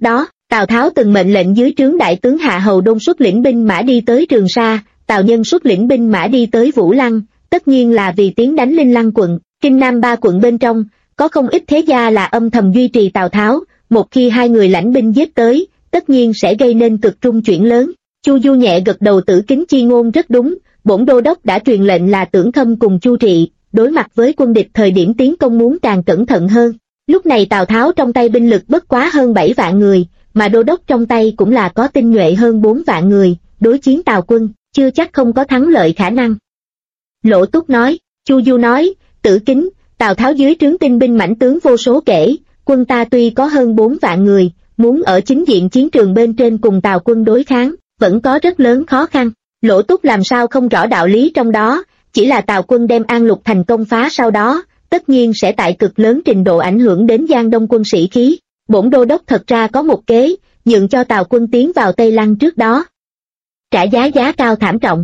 Tào Tháo từng mệnh lệnh dưới trướng đại tướng Hạ Hầu Đôn xuất lĩnh binh mã đi tới Trường Sa, Tào Nhân xuất lĩnh binh mã đi tới Vũ Lăng, tất nhiên là vì tiến đánh Linh Lăng quận. Kinh Nam 3 quận bên trong, có không ít thế gia là âm thầm duy trì Tào Tháo, một khi hai người lãnh binh giết tới, tất nhiên sẽ gây nên cực trung chuyển lớn. Chu Du nhẹ gật đầu, Tử Kính chi ngôn rất đúng, bổn đô đốc đã truyền lệnh là Tưởng Khâm cùng Chu Trị, đối mặt với quân địch thời điểm tiến công muốn càng cẩn thận hơn. Lúc này Tào Tháo trong tay binh lực bất quá hơn 7 vạn người, mà đô đốc trong tay cũng là có tinh nhuệ hơn 4 vạn người, đối chiến Tào quân, chưa chắc không có thắng lợi khả năng. Lỗ Túc nói, Chu Du nói, Tử Kính, Tào Tháo dưới trướng tinh binh mãnh tướng vô số kể, quân ta tuy có hơn 4 vạn người, muốn ở chính diện chiến trường bên trên cùng Tào quân đối kháng, vẫn có rất lớn khó khăn. Lỗ Túc làm sao không rõ đạo lý trong đó, chỉ là Tào quân đem An Lục thành công phá sau đó, tất nhiên sẽ tại cực lớn trình độ ảnh hưởng đến Giang Đông quân sĩ khí. Bổn đô đốc thật ra có một kế, nhượng cho Tào quân tiến vào Tây Lăng trước đó, trả giá cao thảm trọng.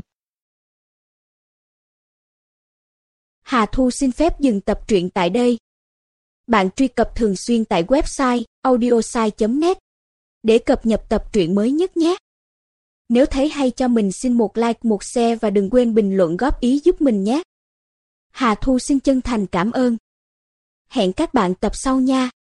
Hà Thu xin phép dừng tập truyện tại đây. Bạn truy cập thường xuyên tại website audiosai.net để cập nhật tập truyện mới nhất nhé. Nếu thấy hay cho mình xin một like, một share và đừng quên bình luận góp ý giúp mình nhé. Hà Thu xin chân thành cảm ơn. Hẹn các bạn tập sau nha.